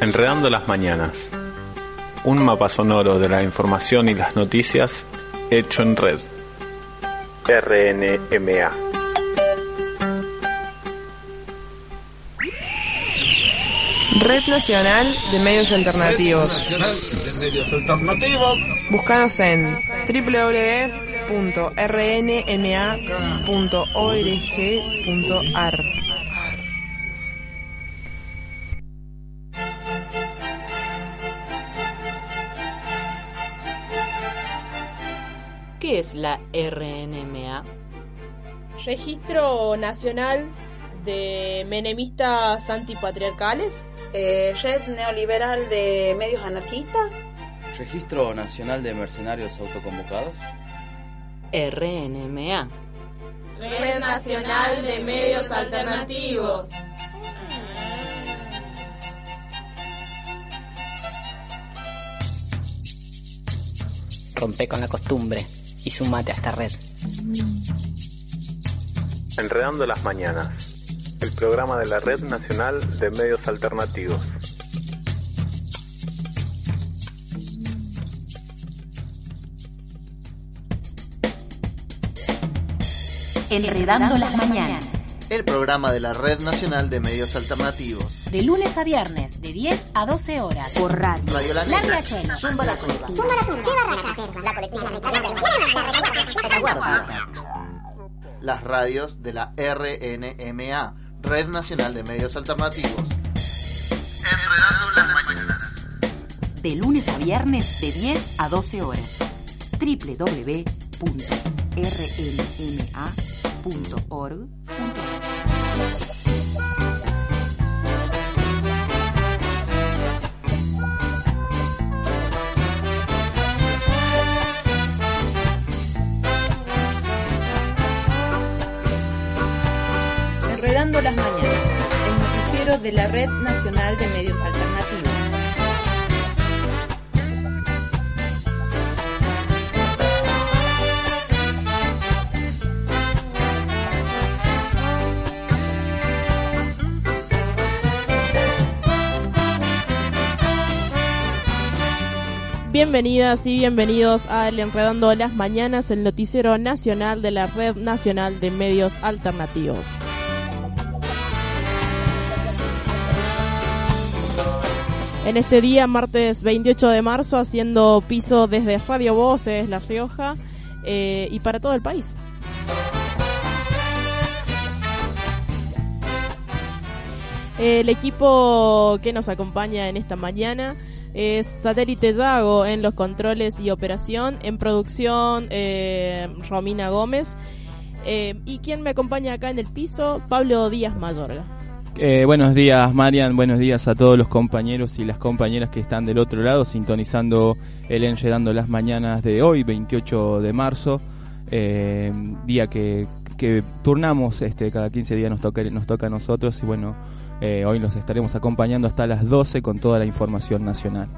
Enredando las mañanas. Un mapa sonoro de la información y las noticias hecho en red. RNMA. Red Nacional de Medios Alternativos. Búscanos en www.rnma.org.ar. ¿Qué es la RNMA? Registro Nacional de Menemistas Antipatriarcales. Red Neoliberal de Medios Anarquistas. Registro Nacional de Mercenarios Autoconvocados. RNMA. Red Nacional de Medios Alternativos. Rompe con la costumbre y sumate a esta red. Enredando las mañanas. El programa de la Red Nacional de Medios Alternativos. Enredando las mañanas. El programa de la Red Nacional de Medios Alternativos. De lunes a viernes, de 10 a 12 horas. Por radio. Radio La Negra. Zumba la Turba. La colectiva. Las radios de la RNMA, Red Nacional de Medios Alternativos. Enredando las mañanas. De lunes a viernes, de 10 a 12 horas. www.rnma.org.ar. Enredando las mañanas, el noticiero de la Red Nacional de Medios Alternativos. Bienvenidas y bienvenidos al Enredando las Mañanas, el noticiero nacional de la Red Nacional de Medios Alternativos. En este día, martes 28 de marzo, haciendo piso desde Radio Voces, La Rioja, y para todo el país. El equipo que nos acompaña en esta mañana es Satélite Yago en los controles y operación, en producción Romina Gómez, y quien me acompaña acá en el piso, Pablo Díaz Mayorga. Buenos días, Marian, buenos días a todos los compañeros y las compañeras que están del otro lado sintonizando el Enredando las Mañanas de hoy, 28 de marzo, día que turnamos, cada 15 días nos toca a nosotros, y bueno, hoy los estaremos acompañando hasta las 12 con toda la información nacional.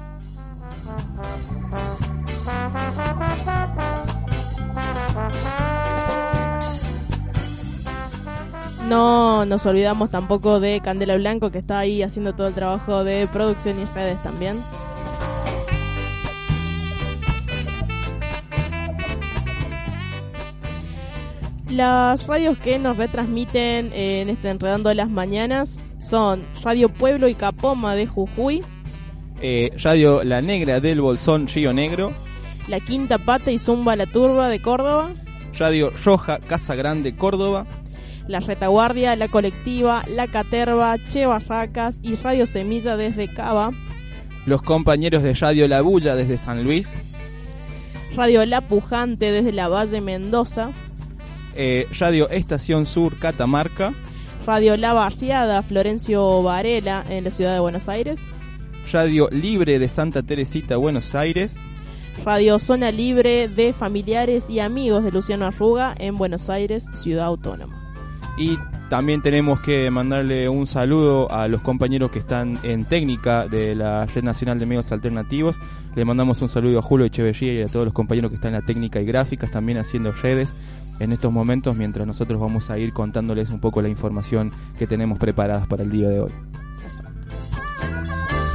No nos olvidamos tampoco de Candela Blanco, que está ahí haciendo todo el trabajo de producción y redes también. Las radios que nos retransmiten en este Enredando las Mañanas son Radio Pueblo y Capoma de Jujuy, Radio La Negra del Bolsón Río Negro, La Quinta Pata y Zumba La Turba de Córdoba, Radio Roja Casa Grande Córdoba, La Retaguardia, La Colectiva, La Caterva, Che Barracas y Radio Semilla desde Cava, los compañeros de Radio La Bulla desde San Luis, Radio La Pujante desde La Valle Mendoza, Radio Estación Sur Catamarca, Radio La Barriada Florencio Varela en la ciudad de Buenos Aires, Radio Libre de Santa Teresita Buenos Aires, Radio Zona Libre de Familiares y Amigos de Luciano Arruga en Buenos Aires, Ciudad Autónoma. Y también tenemos que mandarle un saludo a los compañeros que están en técnica de la Red Nacional de Medios Alternativos. Le mandamos un saludo a Julio Echeverría y a todos los compañeros que están en la técnica y gráficas, también haciendo redes en estos momentos, mientras nosotros vamos a ir contándoles un poco la información que tenemos preparadas para el día de hoy.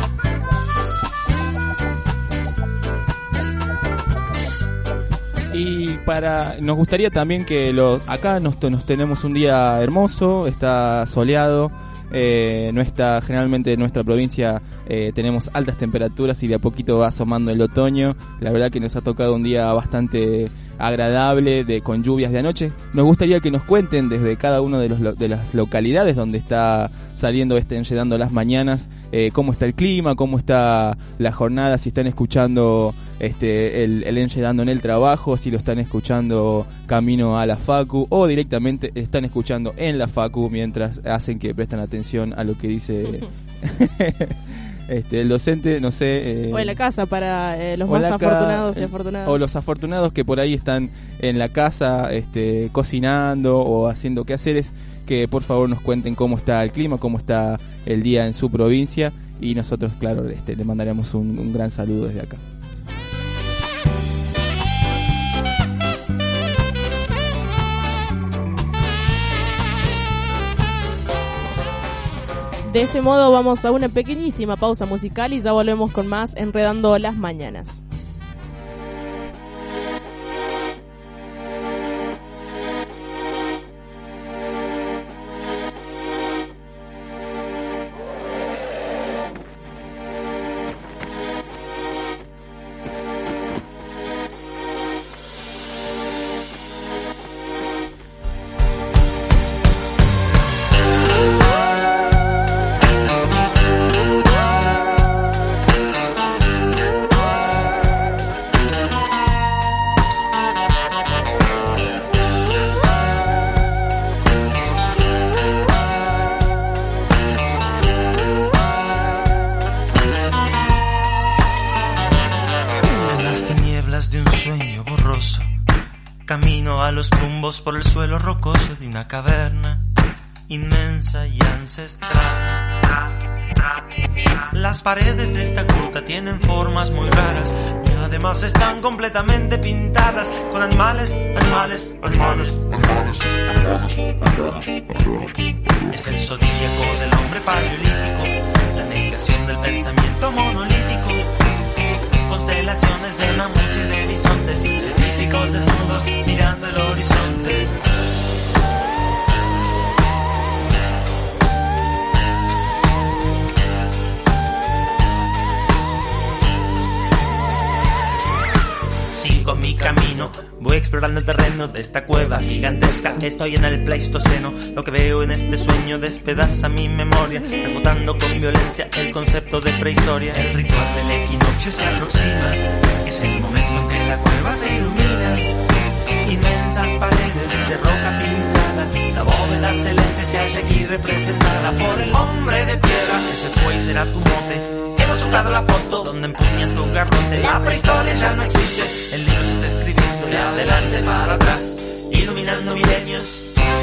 Y nos gustaría también que acá nos tenemos un día hermoso, está soleado. Generalmente en nuestra provincia tenemos altas temperaturas y de a poquito va asomando el otoño. La verdad que nos ha tocado un día bastante agradable, con lluvias de anoche. Nos gustaría que nos cuenten desde cada uno de las localidades donde está saliendo Enredando las Mañanas, cómo está el clima, cómo está la jornada, si están escuchando el Enredando en el trabajo, si lo están escuchando camino a la facu o directamente están escuchando en la facu mientras hacen que prestan atención a lo que dice el docente, no sé. O en la casa para los más afortunados y afortunadas. O los afortunados que por ahí están en la casa cocinando o haciendo quehaceres, que por favor nos cuenten cómo está el clima, cómo está el día en su provincia, y nosotros, claro, le mandaremos un gran saludo desde acá. De este modo vamos a una pequeñísima pausa musical y ya volvemos con más Enredando las Mañanas. Por el suelo rocoso de una caverna inmensa y ancestral. Las paredes de esta gruta tienen formas muy raras y además están completamente pintadas con animales. Es el zodíaco del hombre paleolítico, la negación del pensamiento monolítico, constelaciones de mamuts y de bisontes, científicos desnudos mirando el horizonte. Sigo mi camino, voy explorando el terreno de esta cueva gigantesca. Estoy en el Pleistoceno, lo que veo en este sueño despedaza mi memoria, refutando con violencia el concepto de prehistoria. El ritual del equinoccio se aproxima, es el momento en que la cueva se ilumina. Inmensas paredes de roca pintada, la bóveda celeste se halla aquí representada por el hombre de piedra. Ese fue y será tu mote. Hemos trucado la foto donde empuñas tu garrote. La prehistoria ya no existe, el libro se está escribiendo de adelante para atrás, iluminando milenios.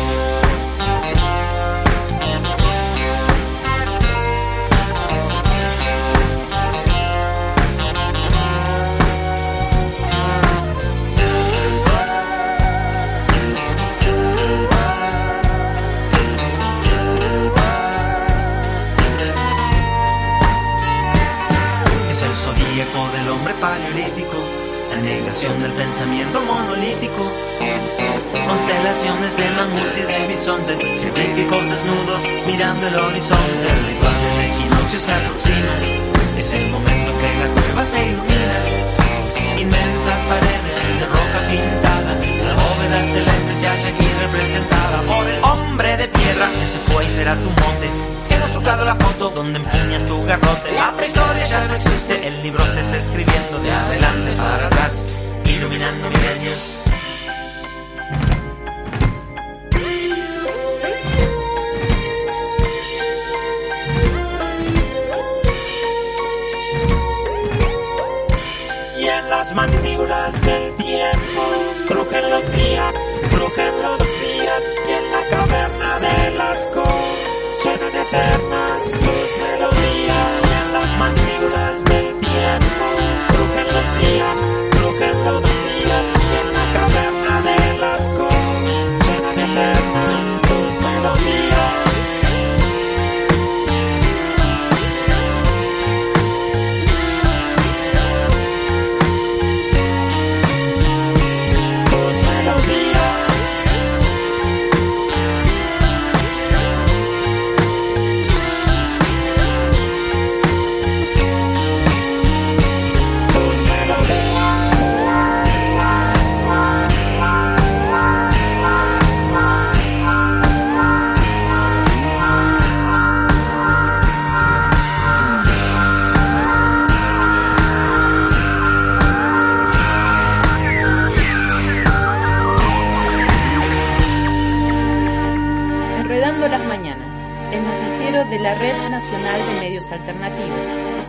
Del hombre paleolítico, la negación del pensamiento monolítico, constelaciones de mamuts y de bisontes, científicos desnudos mirando el horizonte. El ritual del equinoccio se aproxima, es el momento en que la cueva se ilumina. Inmensas paredes de roca pintada, la bóveda celeste se halla aquí representada por el hombre de piedra. Ese fue y será tu monte. Hemos trucado la foto donde empuñas tu garrote. La prehistoria ya no existe, el libro se está escribiendo de adelante para atrás, iluminando milenios. Y en las mandíbulas del tiempo crujen los días, y en la caverna de Lascaux suenan eternas tus melodías. En las mandíbulas del tiempo crujen los días, y en la caverna de Lascaux suenan eternas tus melodías. Nacional de Medios Alternativos.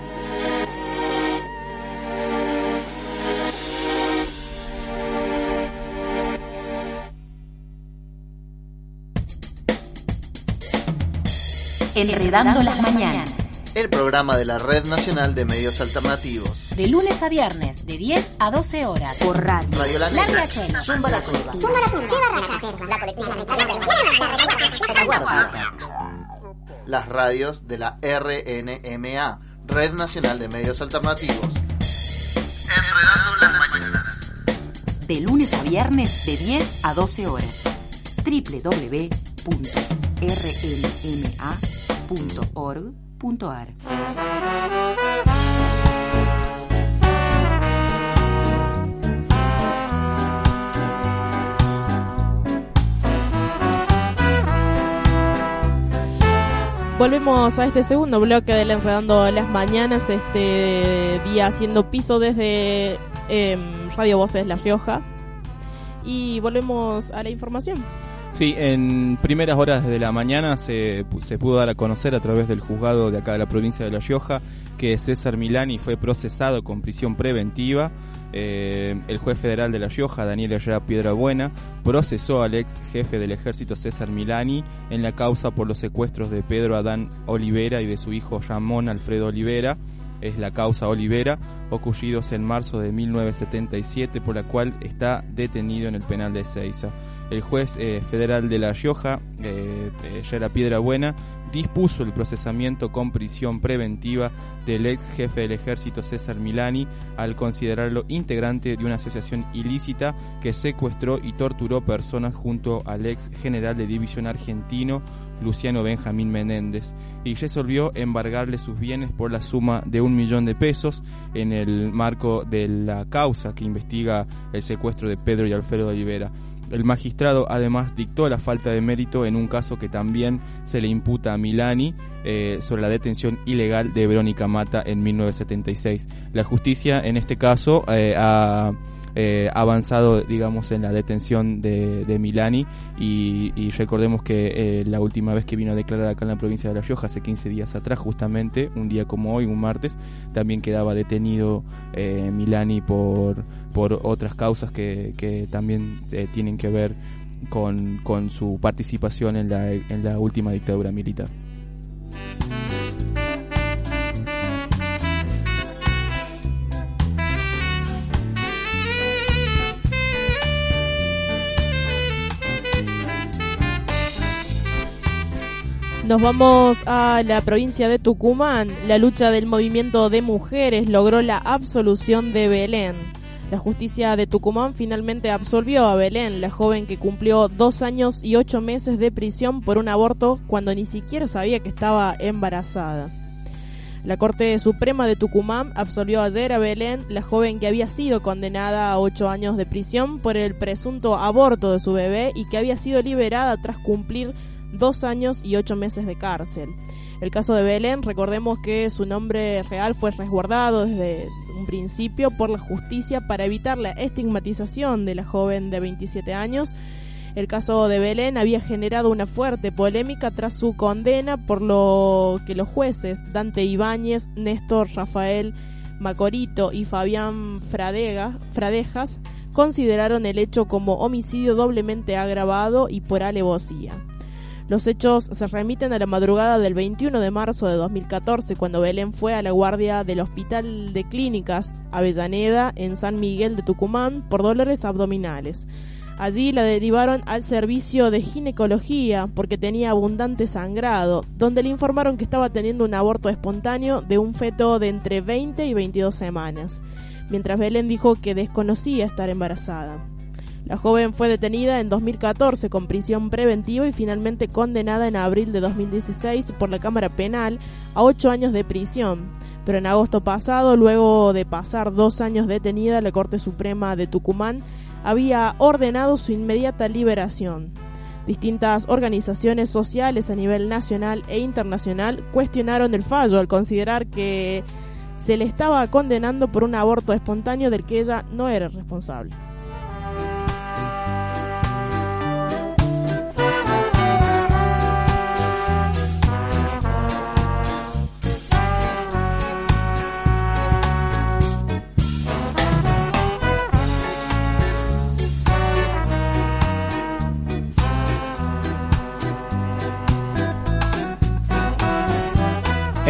Enredando las mañanas. El programa de la Red Nacional de Medios Alternativos. De lunes a viernes, de 10 a 12 horas. Por radio. Radio La Negra. La Riachuelo. Zumba la Curva. Zumba la Curva. Lleva la colectiva. Las radios de la RNMA, Red Nacional de Medios Alternativos. Enredando las mañanas. De lunes a viernes, de 10 a 12 horas. www.rnma.org.ar. Volvemos a este segundo bloque del Enredando las Mañanas, este día haciendo piso desde Radio Voces La Rioja. Y volvemos a la información. Sí, en primeras horas de la mañana se pudo dar a conocer a través del juzgado de acá de la provincia de La Rioja que César Milani fue procesado con prisión preventiva. El juez federal de La Rioja, Daniel Herrera Piedrabuena, procesó al ex jefe del ejército César Milani en la causa por los secuestros de Pedro Adán Olivera y de su hijo Ramón Alfredo Olivera. Es la causa Olivera, ocurridos en marzo de 1977, por la cual está detenido en el penal de Ezeiza. El juez federal de La Rioja, Herrera Piedrabuena, dispuso el procesamiento con prisión preventiva del ex jefe del ejército César Milani al considerarlo integrante de una asociación ilícita que secuestró y torturó personas junto al ex general de división argentino Luciano Benjamín Menéndez, y resolvió embargarle sus bienes por la suma de $1.000.000 en el marco de la causa que investiga el secuestro de Pedro y Alfredo Olivera. El magistrado además dictó la falta de mérito en un caso que también se le imputa a Milani sobre la detención ilegal de Verónica Mata en 1976. La justicia en este caso ha avanzado, digamos, en la detención de Milani y recordemos que la última vez que vino a declarar acá en la provincia de La Rioja, hace 15 días atrás, justamente, un día como hoy, un martes, también quedaba detenido Milani por otras causas que también tienen que ver con su participación en la última dictadura militar. Nos vamos a la provincia de Tucumán. La lucha del movimiento de mujeres logró la absolución de Belén. La justicia de Tucumán finalmente absolvió a Belén, la joven que cumplió 2 años y 8 meses de prisión por un aborto cuando ni siquiera sabía que estaba embarazada. La Corte Suprema de Tucumán absolvió ayer a Belén, la joven que había sido condenada a 8 años de prisión por el presunto aborto de su bebé y que había sido liberada tras cumplir 2 años y 8 meses de cárcel. El caso de Belén, recordemos que su nombre real fue resguardado desde un principio por la justicia para evitar la estigmatización de la joven de 27 años. El caso de Belén había generado una fuerte polémica tras su condena, por lo que los jueces Dante Ibáñez, Néstor Rafael Macorito y Fabián Fradejas consideraron el hecho como homicidio doblemente agravado y por alevosía. Los hechos se remiten a la madrugada del 21 de marzo de 2014, cuando Belén fue a la guardia del Hospital de Clínicas Avellaneda en San Miguel de Tucumán por dolores abdominales. Allí la derivaron al servicio de ginecología porque tenía abundante sangrado, donde le informaron que estaba teniendo un aborto espontáneo de un feto de entre 20 y 22 semanas, mientras Belén dijo que desconocía estar embarazada. La joven fue detenida en 2014 con prisión preventiva y finalmente condenada en abril de 2016 por la Cámara Penal a 8 años de prisión. Pero en agosto pasado, luego de pasar 2 años detenida, la Corte Suprema de Tucumán había ordenado su inmediata liberación. Distintas organizaciones sociales a nivel nacional e internacional cuestionaron el fallo al considerar que se le estaba condenando por un aborto espontáneo del que ella no era responsable.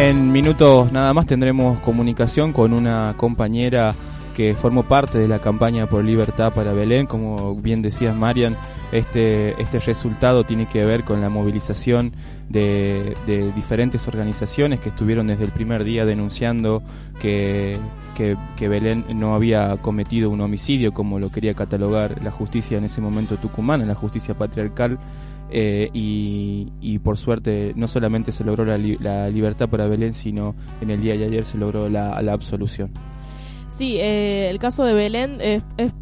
En minutos nada más tendremos comunicación con una compañera que formó parte de la campaña por libertad para Belén. Como bien decías, Marian, este resultado tiene que ver con la movilización de diferentes organizaciones que estuvieron desde el primer día denunciando que Belén no había cometido un homicidio, como lo quería catalogar la justicia en ese momento tucumana, la justicia patriarcal. Y por suerte no solamente se logró la libertad para Belén, sino en el día de ayer se logró la absolución. Sí, el caso de Belén es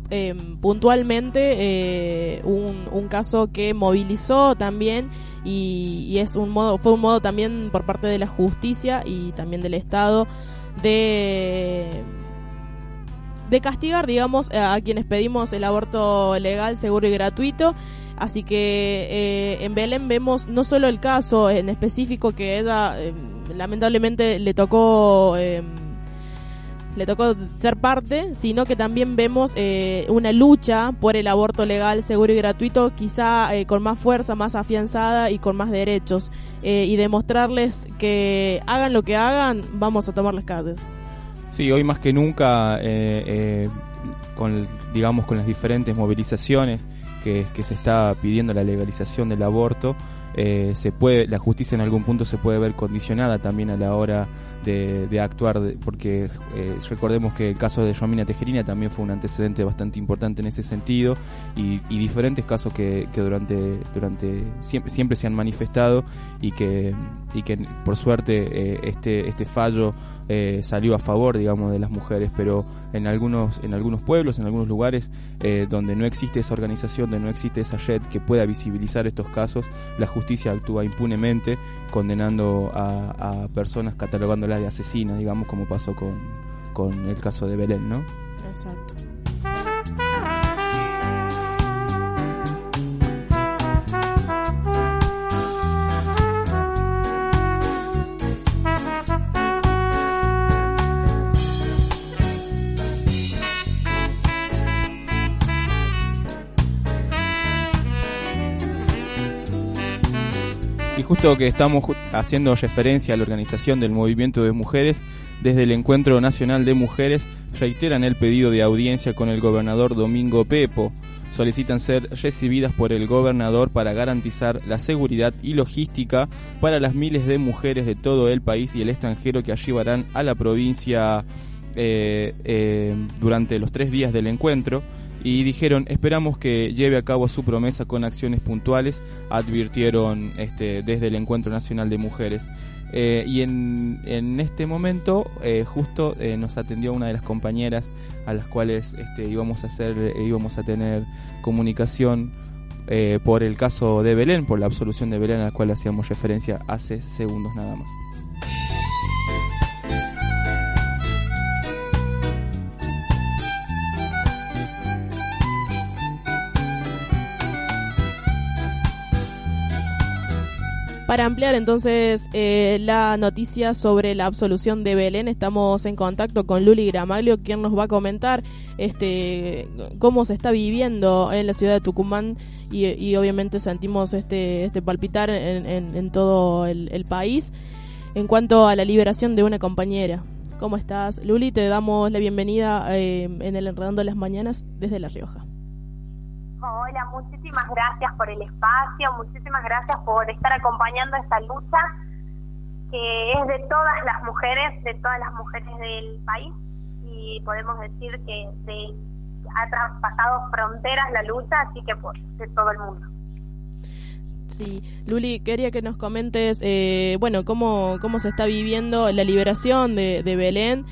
puntualmente un caso que movilizó también y fue un modo también por parte de la justicia y también del Estado de castigar, digamos, a quienes pedimos el aborto legal, seguro y gratuito. Así que en Belén vemos no solo el caso en específico que ella lamentablemente le tocó ser parte, sino que también vemos una lucha por el aborto legal, seguro y gratuito, quizá con más fuerza, más afianzada y con más derechos, y demostrarles que hagan lo que hagan, vamos a tomar las calles. Sí, hoy más que nunca, con las diferentes movilizaciones que se está pidiendo la legalización del aborto, la justicia en algún punto se puede ver condicionada también a la hora de actuar, porque recordemos que el caso de Romina Tejerina también fue un antecedente bastante importante en ese sentido, y diferentes casos que durante siempre se han manifestado y que por suerte este fallo salió a favor, digamos, de las mujeres, pero en algunos pueblos, en algunos lugares donde no existe esa organización, donde no existe esa red que pueda visibilizar estos casos, la justicia actúa impunemente, condenando a personas, catalogándolas de asesinas, digamos, como pasó con el caso de Belén, ¿no? Exacto. Y justo que estamos haciendo referencia a la organización del movimiento de mujeres, desde el Encuentro Nacional de Mujeres reiteran el pedido de audiencia con el gobernador Domingo Pepo. Solicitan ser recibidas por el gobernador para garantizar la seguridad y logística para las miles de mujeres de todo el país y el extranjero que arribarán a la provincia durante los 3 días del encuentro. Y dijeron, esperamos que lleve a cabo su promesa con acciones puntuales, advirtieron desde el Encuentro Nacional de Mujeres. Y en este momento justo nos atendió una de las compañeras a las cuales íbamos a tener comunicación por el caso de Belén, por la absolución de Belén, a la cual hacíamos referencia hace segundos nada más. Para ampliar entonces la noticia sobre la absolución de Belén, estamos en contacto con Luli Gramaglio, quien nos va a comentar cómo se está viviendo en la ciudad de Tucumán y obviamente sentimos este palpitar en todo el país en cuanto a la liberación de una compañera. ¿Cómo estás, Luli? Te damos la bienvenida en el Enredando las Mañanas desde La Rioja. Hola, muchísimas gracias por el espacio, muchísimas gracias por estar acompañando esta lucha que es de todas las mujeres del país, y podemos decir que ha traspasado fronteras la lucha, así que de todo el mundo. Sí, Luli, quería que nos comentes, cómo se está viviendo la liberación de Belén,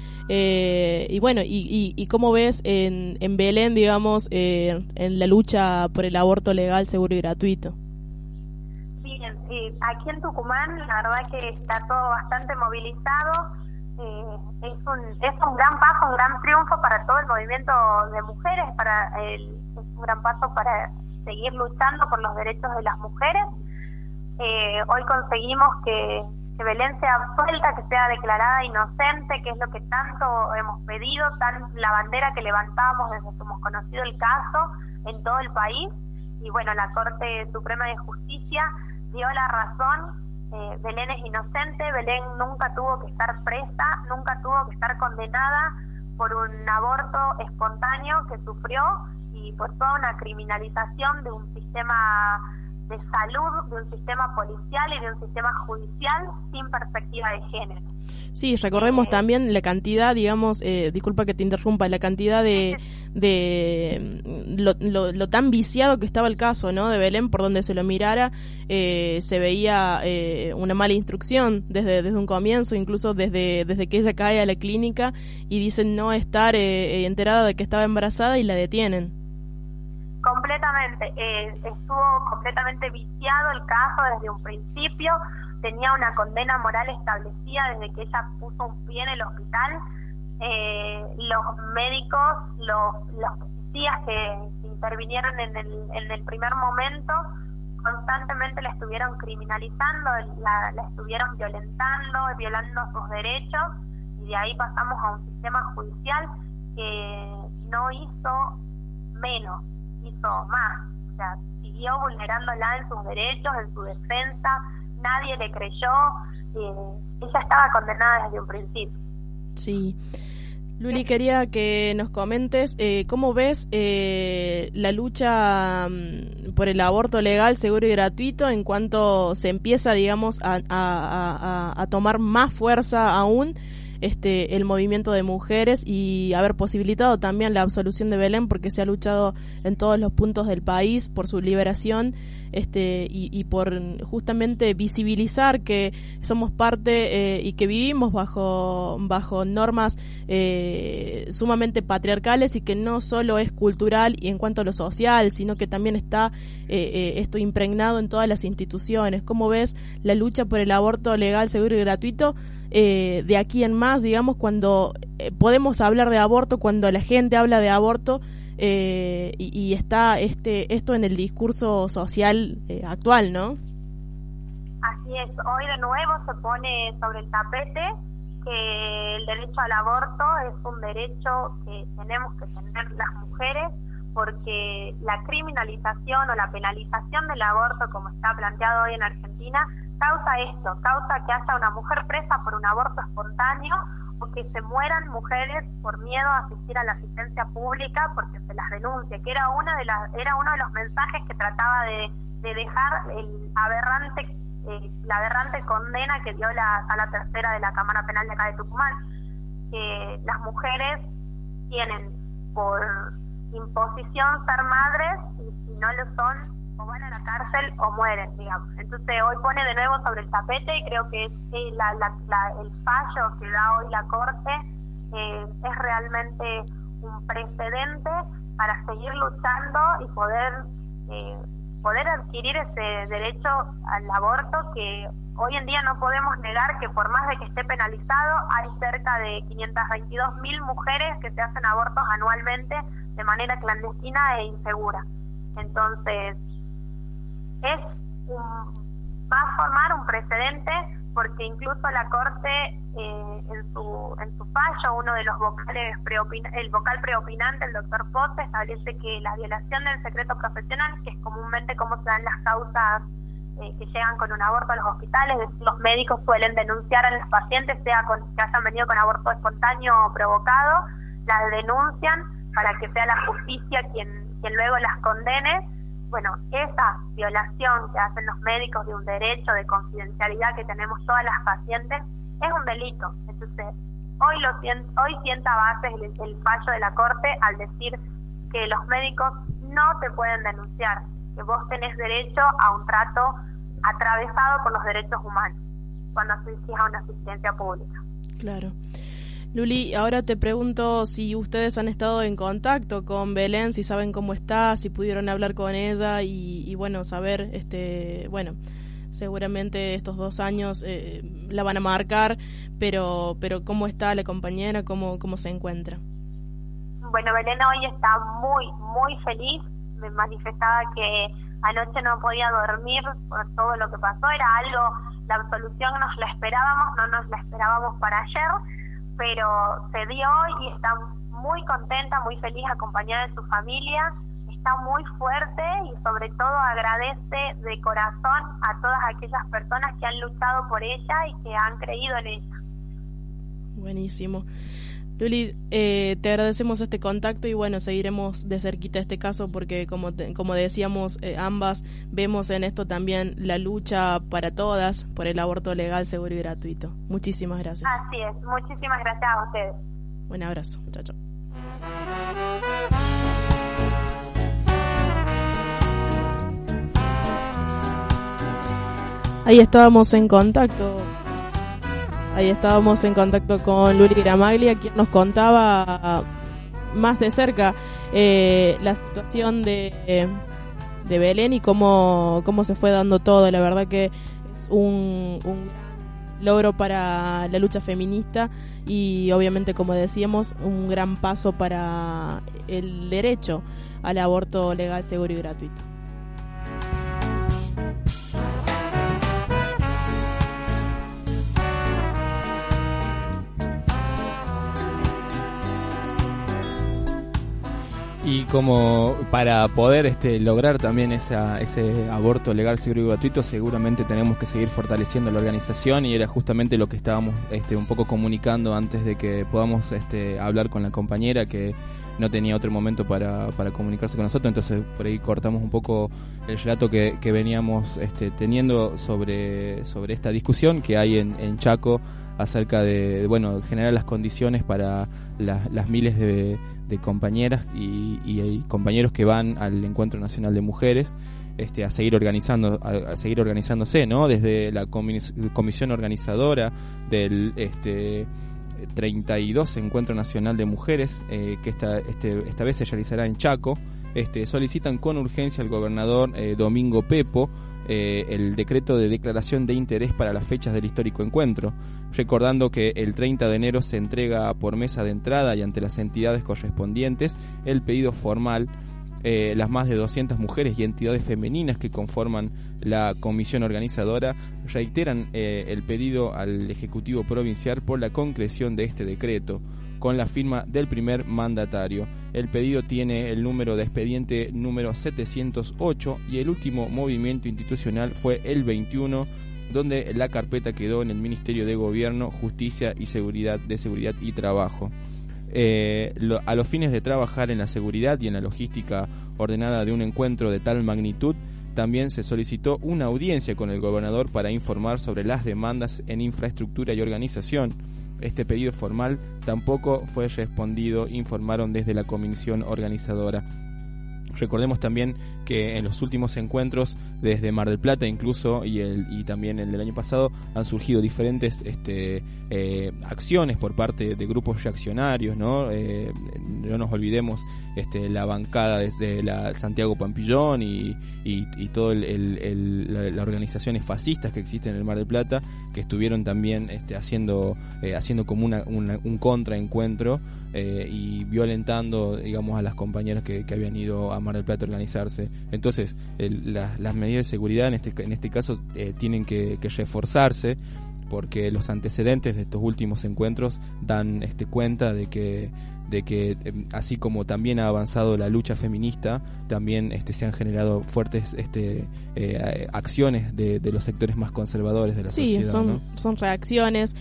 y cómo ves en Belén, digamos, en la lucha por el aborto legal, seguro y gratuito. Sí, aquí en Tucumán, la verdad que está todo bastante movilizado. Es un gran paso, un gran triunfo para todo el movimiento de mujeres, es un gran paso para seguir luchando por los derechos de las mujeres. Hoy conseguimos que Belén sea absuelta, que sea declarada inocente, que es lo que tanto hemos pedido, la bandera que levantamos desde que hemos conocido el caso en todo el país. Y bueno, la Corte Suprema de Justicia dio la razón Belén es inocente, Belén nunca tuvo que estar presa, nunca tuvo que estar condenada por un aborto espontáneo que sufrió y por toda una criminalización de un sistema de salud, de un sistema policial y de un sistema judicial sin perspectiva de género. Sí, recordemos también la cantidad, digamos, disculpa que te interrumpa, la cantidad de lo tan viciado que estaba el caso, ¿no? De Belén, por donde se lo mirara, se veía una mala instrucción desde un comienzo, incluso desde que ella cae a la clínica y dicen no estar enterada de que estaba embarazada y la detienen. Completamente, estuvo completamente viciado el caso desde un principio, tenía una condena moral establecida desde que ella puso un pie en el hospital. Los médicos, los policías que intervinieron en el primer momento, constantemente la estuvieron criminalizando, la estuvieron violando sus derechos, y de ahí pasamos a un sistema judicial que no hizo menos, hizo más, o sea, siguió vulnerándola en sus derechos, en su defensa, nadie le creyó, ella estaba condenada desde un principio. Sí. Luli, quería que nos comentes cómo ves la lucha por el aborto legal, seguro y gratuito en cuanto se empieza, digamos, a tomar más fuerza aún el movimiento de mujeres y haber posibilitado también la absolución de Belén, porque se ha luchado en todos los puntos del país por su liberación y por justamente visibilizar que somos parte y que vivimos bajo normas sumamente patriarcales y que no solo es cultural y en cuanto a lo social, sino que también está esto impregnado en todas las instituciones. ¿Cómo ves la lucha por el aborto legal, seguro y gratuito de aquí en más, digamos, cuando podemos hablar de aborto, cuando la gente habla de aborto y está esto en el discurso social actual, ¿no? Así es, hoy de nuevo se pone sobre el tapete que el derecho al aborto es un derecho que tenemos que tener las mujeres, porque la criminalización o la penalización del aborto, como está planteado hoy en Argentina, causa que haya una mujer presa por un aborto espontáneo o que se mueran mujeres por miedo a asistir a la asistencia pública porque se las denuncie, que era uno de los mensajes que trataba de dejar la aberrante condena que dio la Sala Tercera de la Cámara Penal de acá de Tucumán, que las mujeres tienen por imposición ser madres y si no lo son o van a la cárcel o mueren, digamos. Entonces hoy pone de nuevo sobre el tapete y creo que el fallo que da hoy la Corte es realmente un precedente para seguir luchando y poder adquirir ese derecho al aborto que hoy en día no podemos negar que por más de que esté penalizado hay cerca de 522.000 mujeres que se hacen abortos anualmente de manera clandestina e insegura. Entonces va a formar un precedente porque incluso la Corte en su fallo, uno de los vocales el vocal preopinante, el doctor Posse, establece que la violación del secreto profesional, que es comúnmente como se dan las causas que llegan con un aborto a los hospitales, los médicos suelen denunciar a los pacientes, sea que hayan venido con aborto espontáneo o provocado, las denuncian para que sea la justicia quien luego las condene. Bueno, esa violación que hacen los médicos de un derecho de confidencialidad que tenemos todas las pacientes es un delito. Entonces, hoy sienta bases el fallo de la Corte al decir que los médicos no te pueden denunciar, que vos tenés derecho a un trato atravesado por los derechos humanos cuando asistís a una asistencia pública. Claro. Luli, ahora te pregunto si ustedes han estado en contacto con Belén, si saben cómo está, si pudieron hablar con ella y bueno, saber, seguramente estos 2 años la van a marcar, pero cómo está la compañera, cómo se encuentra. Bueno, Belén hoy está muy, muy feliz, me manifestaba que anoche no podía dormir por todo lo que pasó, era algo, la absolución no nos la esperábamos para ayer, pero se dio y está muy contenta, muy feliz, acompañada de su familia, está muy fuerte y sobre todo agradece de corazón a todas aquellas personas que han luchado por ella y que han creído en ella. Buenísimo. Luli, te agradecemos este contacto y bueno, seguiremos de cerquita este caso porque como decíamos, ambas vemos en esto también la lucha para todas por el aborto legal, seguro y gratuito. Muchísimas gracias. Así es, muchísimas gracias a ustedes. Un abrazo, chao, chao. Ahí estábamos en contacto con Luli Gramaglia, quien nos contaba más de cerca la situación de Belén y cómo se fue dando todo. La verdad que es un logro para la lucha feminista y obviamente, como decíamos, un gran paso para el derecho al aborto legal, seguro y gratuito. Y como para poder lograr también ese aborto legal, seguro y gratuito, seguramente tenemos que seguir fortaleciendo la organización, y era justamente lo que estábamos un poco comunicando antes de que podamos hablar con la compañera, que no tenía otro momento para comunicarse con nosotros. Entonces por ahí cortamos un poco el relato que veníamos teniendo sobre esta discusión que hay en Chaco acerca de generar las condiciones para las miles de compañeras y compañeros que van al Encuentro Nacional de Mujeres a seguir organizándose, ¿no? Desde la comisión organizadora del 32 Encuentro Nacional de Mujeres, que esta vez se realizará en Chaco, solicitan con urgencia al gobernador Domingo Pepo el decreto de declaración de interés para las fechas del histórico encuentro, recordando que el 30 de enero se entrega por mesa de entrada y ante las entidades correspondientes el pedido formal. Las más de 200 mujeres y entidades femeninas que conforman la comisión organizadora reiteran el pedido al Ejecutivo Provincial por la concreción de este decreto, con la firma del primer mandatario. El pedido tiene el número de expediente número 708 y el último movimiento institucional fue el 21, donde la carpeta quedó en el Ministerio de Gobierno, Justicia y Seguridad y Trabajo. A los fines de trabajar en la seguridad y en la logística ordenada de un encuentro de tal magnitud, también se solicitó una audiencia con el gobernador para informar sobre las demandas en infraestructura y organización. Este pedido formal tampoco fue respondido, informaron desde la comisión organizadora. Recordemos también que en los últimos encuentros, desde Mar del Plata incluso y también el del año pasado, han surgido diferentes acciones por parte de grupos reaccionarios, ¿no? No nos olvidemos la bancada desde la Santiago Pampillón y todas las organizaciones fascistas que existen en el Mar del Plata, que estuvieron también haciendo como un contraencuentro y violentando, digamos, a las compañeras que habían ido a Mar del Plata a organizarse. Entonces las medidas de seguridad en este caso tienen que reforzarse, porque los antecedentes de estos últimos encuentros dan cuenta de que así como también ha avanzado la lucha feminista, también se han generado fuertes acciones de los sectores más conservadores de la sociedad. Sí, son reacciones.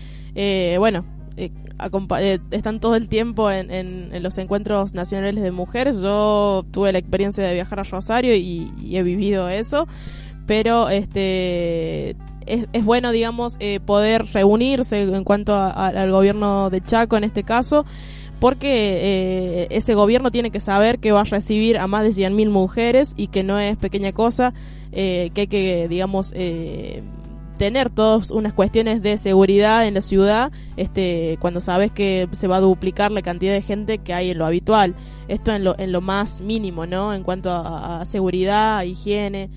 Están todo el tiempo en los encuentros nacionales de mujeres. Yo tuve la experiencia de viajar a Rosario y he vivido eso, pero es bueno, digamos, poder reunirse en cuanto al gobierno de Chaco en este caso, porque ese gobierno tiene que saber que va a recibir a más de 100.000 mujeres y que no es pequeña cosa, que hay que, digamos, tener todas unas cuestiones de seguridad en la ciudad, cuando sabes que se va a duplicar la cantidad de gente que hay en lo habitual. Esto en lo más mínimo, ¿no? En cuanto a seguridad, a higiene,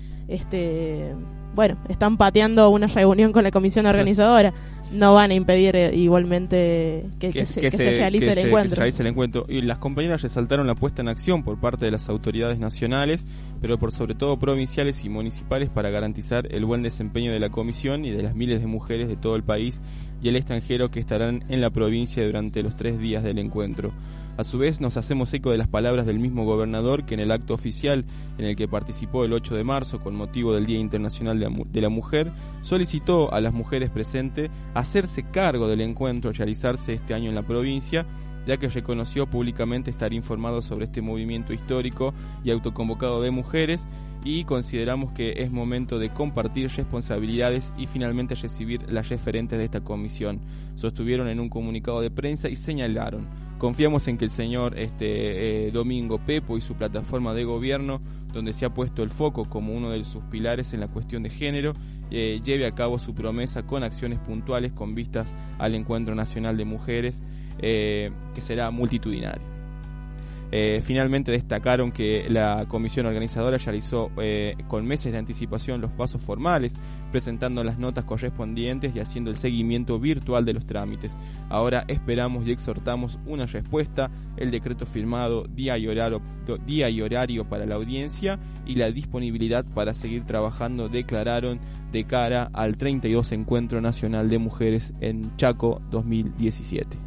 están pateando una reunión con la comisión organizadora. No van a impedir igualmente que se realice el encuentro. Y las compañeras resaltaron la puesta en acción por parte de las autoridades nacionales, pero por sobre todo provinciales y municipales, para garantizar el buen desempeño de la comisión y de las miles de mujeres de todo el país y el extranjero que estarán en la provincia durante los 3 días del encuentro. A su vez, nos hacemos eco de las palabras del mismo gobernador, que en el acto oficial en el que participó el 8 de marzo con motivo del Día Internacional de la Mujer, solicitó a las mujeres presentes hacerse cargo del encuentro a realizarse este año en la provincia, ya que reconoció públicamente estar informado sobre este movimiento histórico y autoconvocado de mujeres, y consideramos que es momento de compartir responsabilidades y finalmente recibir las referentes de esta comisión. Sostuvieron en un comunicado de prensa y señalaron: confiamos en que el señor Domingo Pepo y su plataforma de gobierno, donde se ha puesto el foco como uno de sus pilares en la cuestión de género, lleve a cabo su promesa con acciones puntuales con vistas al Encuentro Nacional de Mujeres, que será multitudinario. Finalmente destacaron que la comisión organizadora realizó con meses de anticipación los pasos formales, presentando las notas correspondientes y haciendo el seguimiento virtual de los trámites. Ahora esperamos y exhortamos una respuesta, el decreto firmado, día y horario para la audiencia y la disponibilidad para seguir trabajando, declararon, de cara al 32 Encuentro Nacional de Mujeres en Chaco 2017.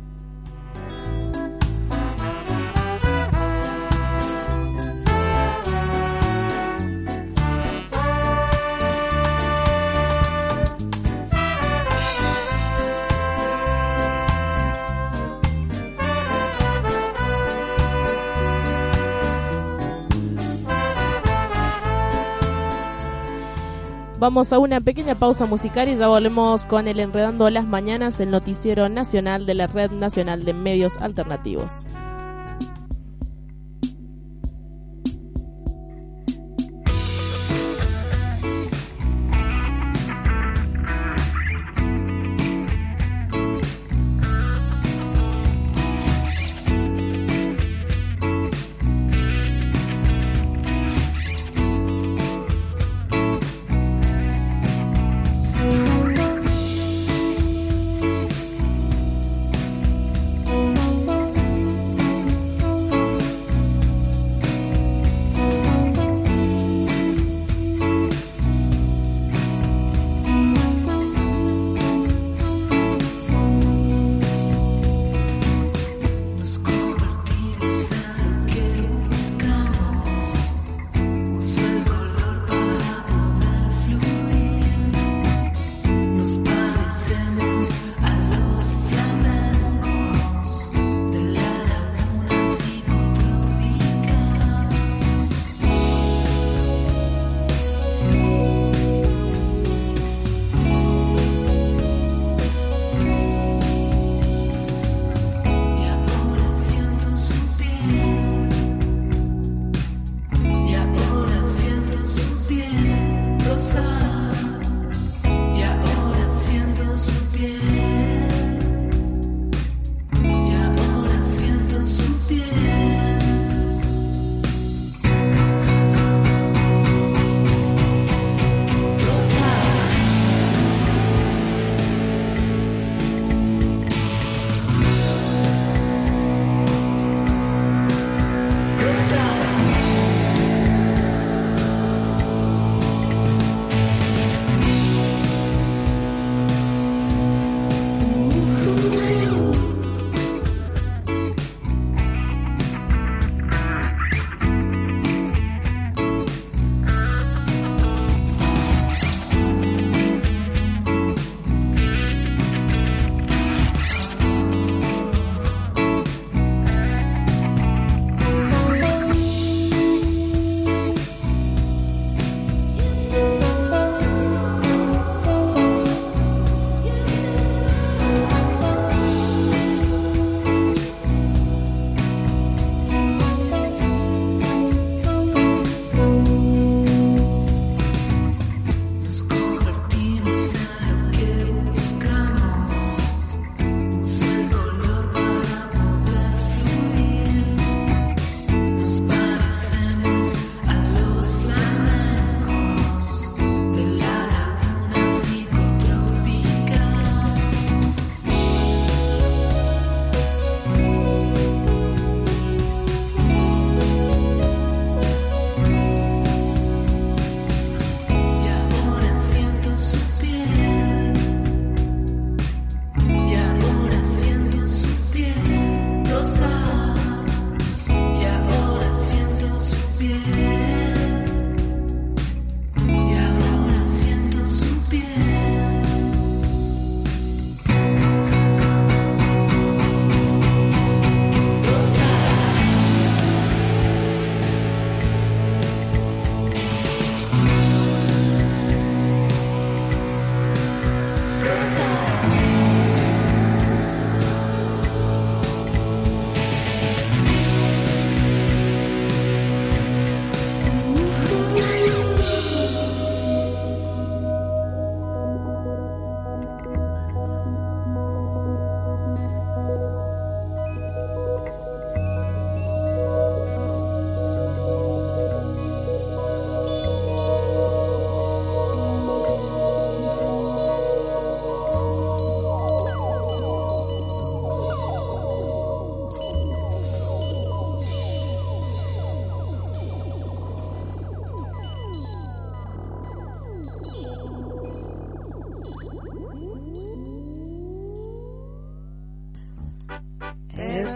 Vamos a una pequeña pausa musical y ya volvemos con el Enredando las Mañanas, el noticiero nacional de la Red Nacional de Medios Alternativos.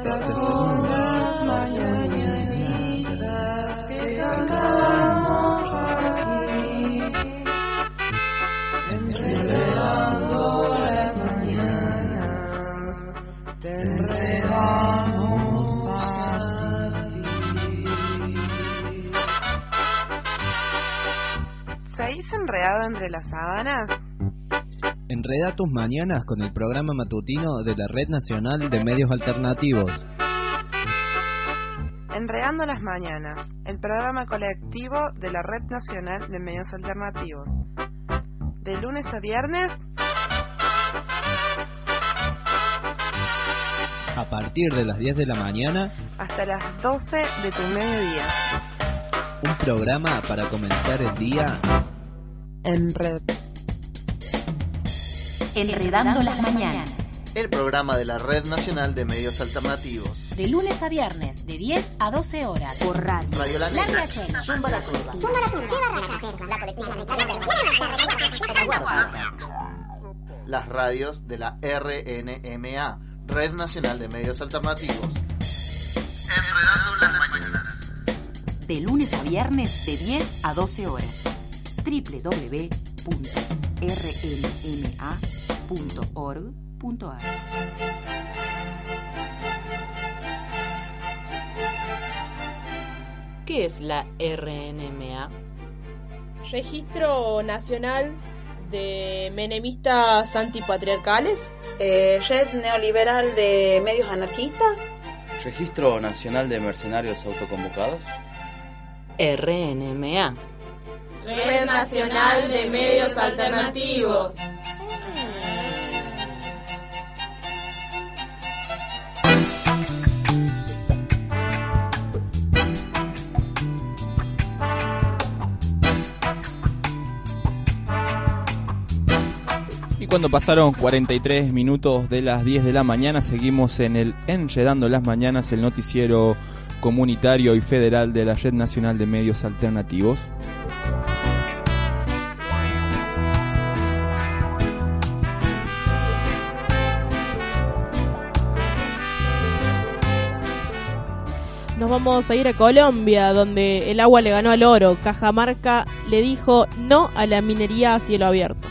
Estas son las mañanitas que cantamos aquí, enredando las mañanas, te enredamos a ti. ¿Seguís enredado entre las sábanas? Enreda tus mañanas con el programa matutino de la Red Nacional de Medios Alternativos. Enredando las mañanas, el programa colectivo de la Red Nacional de Medios Alternativos. De lunes a viernes, a partir de las 10 de la mañana, hasta las 12 de tu mediodía. Un programa para comenzar el día en red. Enredando las mañanas. El programa de la Red Nacional de Medios Alternativos. De lunes a viernes, de 10 a 12 horas. Por radio. Radio La Negra. Zumba la curva. Zumba la curva. Lleva la caterva. La colectiva. Las radios de la RNMA, Red Nacional de Medios Alternativos. Enredando las mañanas. De lunes a viernes, de 10 a 12 horas. www.rnma.org.ar. ¿Qué es la RNMA? Registro Nacional de Menemistas Antipatriarcales. Red Neoliberal de Medios Anarquistas. Registro Nacional de Mercenarios Autoconvocados. RNMA. Red Nacional de Medios Alternativos. Y cuando pasaron 43 minutos de las 10 de la mañana, seguimos en el Enredando las Mañanas, el noticiero comunitario y federal de la Red Nacional de Medios Alternativos. Nos vamos a ir a Colombia, donde el agua le ganó al oro. Cajamarca le dijo no a la minería a cielo abierto.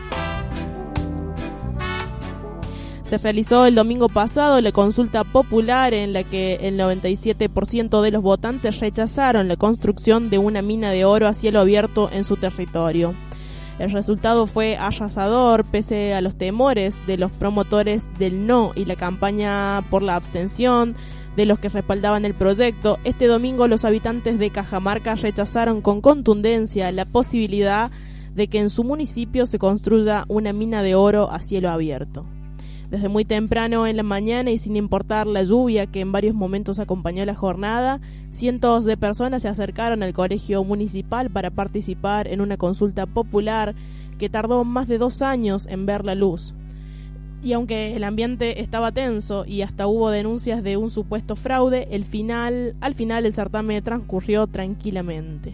Se realizó el domingo pasado la consulta popular en la que el 97% de los votantes rechazaron la construcción de una mina de oro a cielo abierto en su territorio. El resultado fue arrasador pese a los temores de los promotores del no y la campaña por la abstención de los que respaldaban el proyecto. Este domingo los habitantes de Cajamarca rechazaron con contundencia la posibilidad de que en su municipio se construya una mina de oro a cielo abierto. Desde muy temprano en la mañana y sin importar la lluvia que en varios momentos acompañó la jornada, cientos de personas se acercaron al colegio municipal para participar en una consulta popular que tardó más de 2 años en ver la luz. Y aunque el ambiente estaba tenso y hasta hubo denuncias de un supuesto fraude, al final el certamen transcurrió tranquilamente.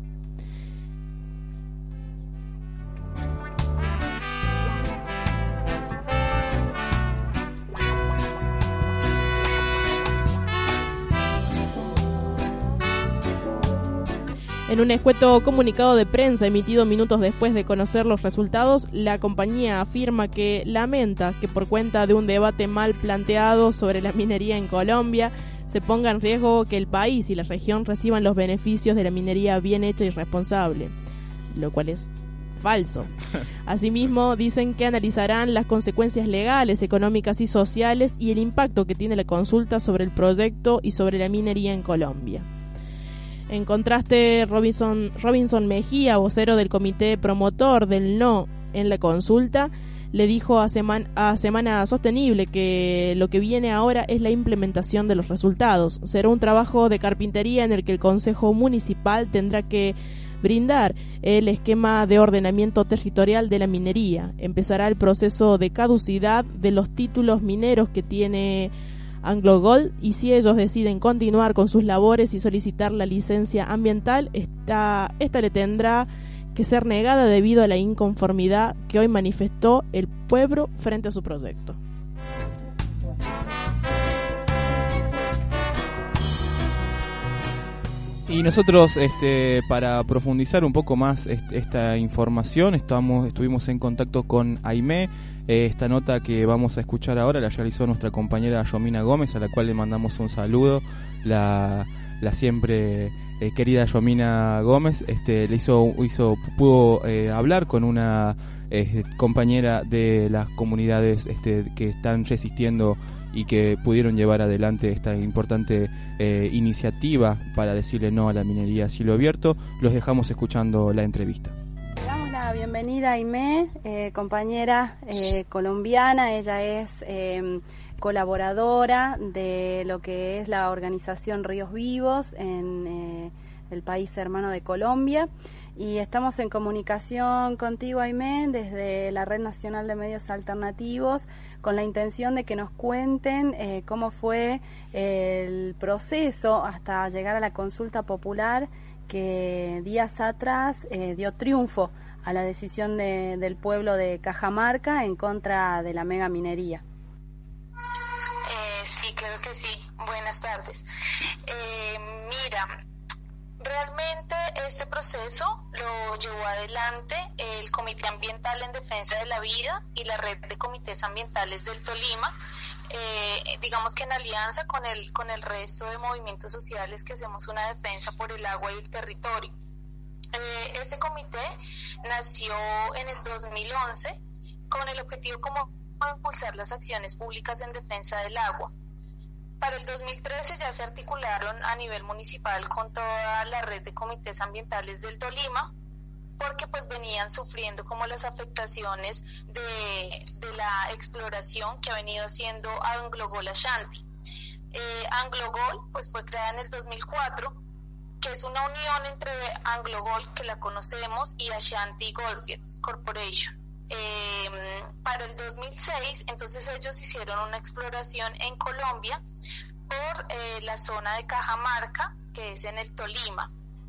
En un escueto comunicado de prensa emitido minutos después de conocer los resultados, la compañía afirma que lamenta que por cuenta de un debate mal planteado sobre la minería en Colombia se ponga en riesgo que el país y la región reciban los beneficios de la minería bien hecha y responsable, lo cual es falso. Asimismo, dicen que analizarán las consecuencias legales, económicas y sociales y el impacto que tiene la consulta sobre el proyecto y sobre la minería en Colombia. En contraste, Robinson Mejía, vocero del comité promotor del no en la consulta, le dijo a Semana Sostenible que lo que viene ahora es la implementación de los resultados. Será un trabajo de carpintería en el que el Consejo Municipal tendrá que brindar el esquema de ordenamiento territorial de la minería. Empezará el proceso de caducidad de los títulos mineros que tiene Anglo Gold, y si ellos deciden continuar con sus labores y solicitar la licencia ambiental, esta le tendrá que ser negada debido a la inconformidad que hoy manifestó el pueblo frente a su proyecto. Y nosotros, para profundizar un poco más esta información, estuvimos en contacto con Aimé. Esta nota que vamos a escuchar ahora la realizó nuestra compañera Yomina Gómez, a la cual le mandamos un saludo. La siempre querida Yomina Gómez pudo hablar con una compañera de las comunidades que están resistiendo y que pudieron llevar adelante esta importante iniciativa para decirle no a la minería a cielo abierto. Los dejamos escuchando la entrevista. Le damos la bienvenida a Aimé, compañera colombiana. Ella es colaboradora de lo que es la organización Ríos Vivos en el país hermano de Colombia. Y estamos en comunicación contigo, Aimé, desde la Red Nacional de Medios Alternativos, con la intención de que nos cuenten cómo fue el proceso hasta llegar a la consulta popular que días atrás dio triunfo a la decisión del pueblo de Cajamarca en contra de la megaminería. Sí, claro que sí. Buenas tardes. Mira, realmente este proceso lo llevó adelante el Comité Ambiental en Defensa de la Vida y la Red de Comités Ambientales del Tolima, digamos que en alianza con el resto de movimientos sociales que hacemos una defensa por el agua y el territorio. Este comité nació en el 2011 con el objetivo como de impulsar las acciones públicas en defensa del agua. Para el 2013 ya se articularon a nivel municipal con toda la red de comités ambientales del Tolima, porque pues venían sufriendo como las afectaciones de la exploración que ha venido haciendo AngloGold Ashanti. AngloGold pues fue creada en el 2004, que es una unión entre AngloGold, que la conocemos, y Ashanti Goldfields Corporation. Para el 2006, entonces ellos hicieron una exploración en Colombia por la zona de Cajamarca, que es en el Tolima.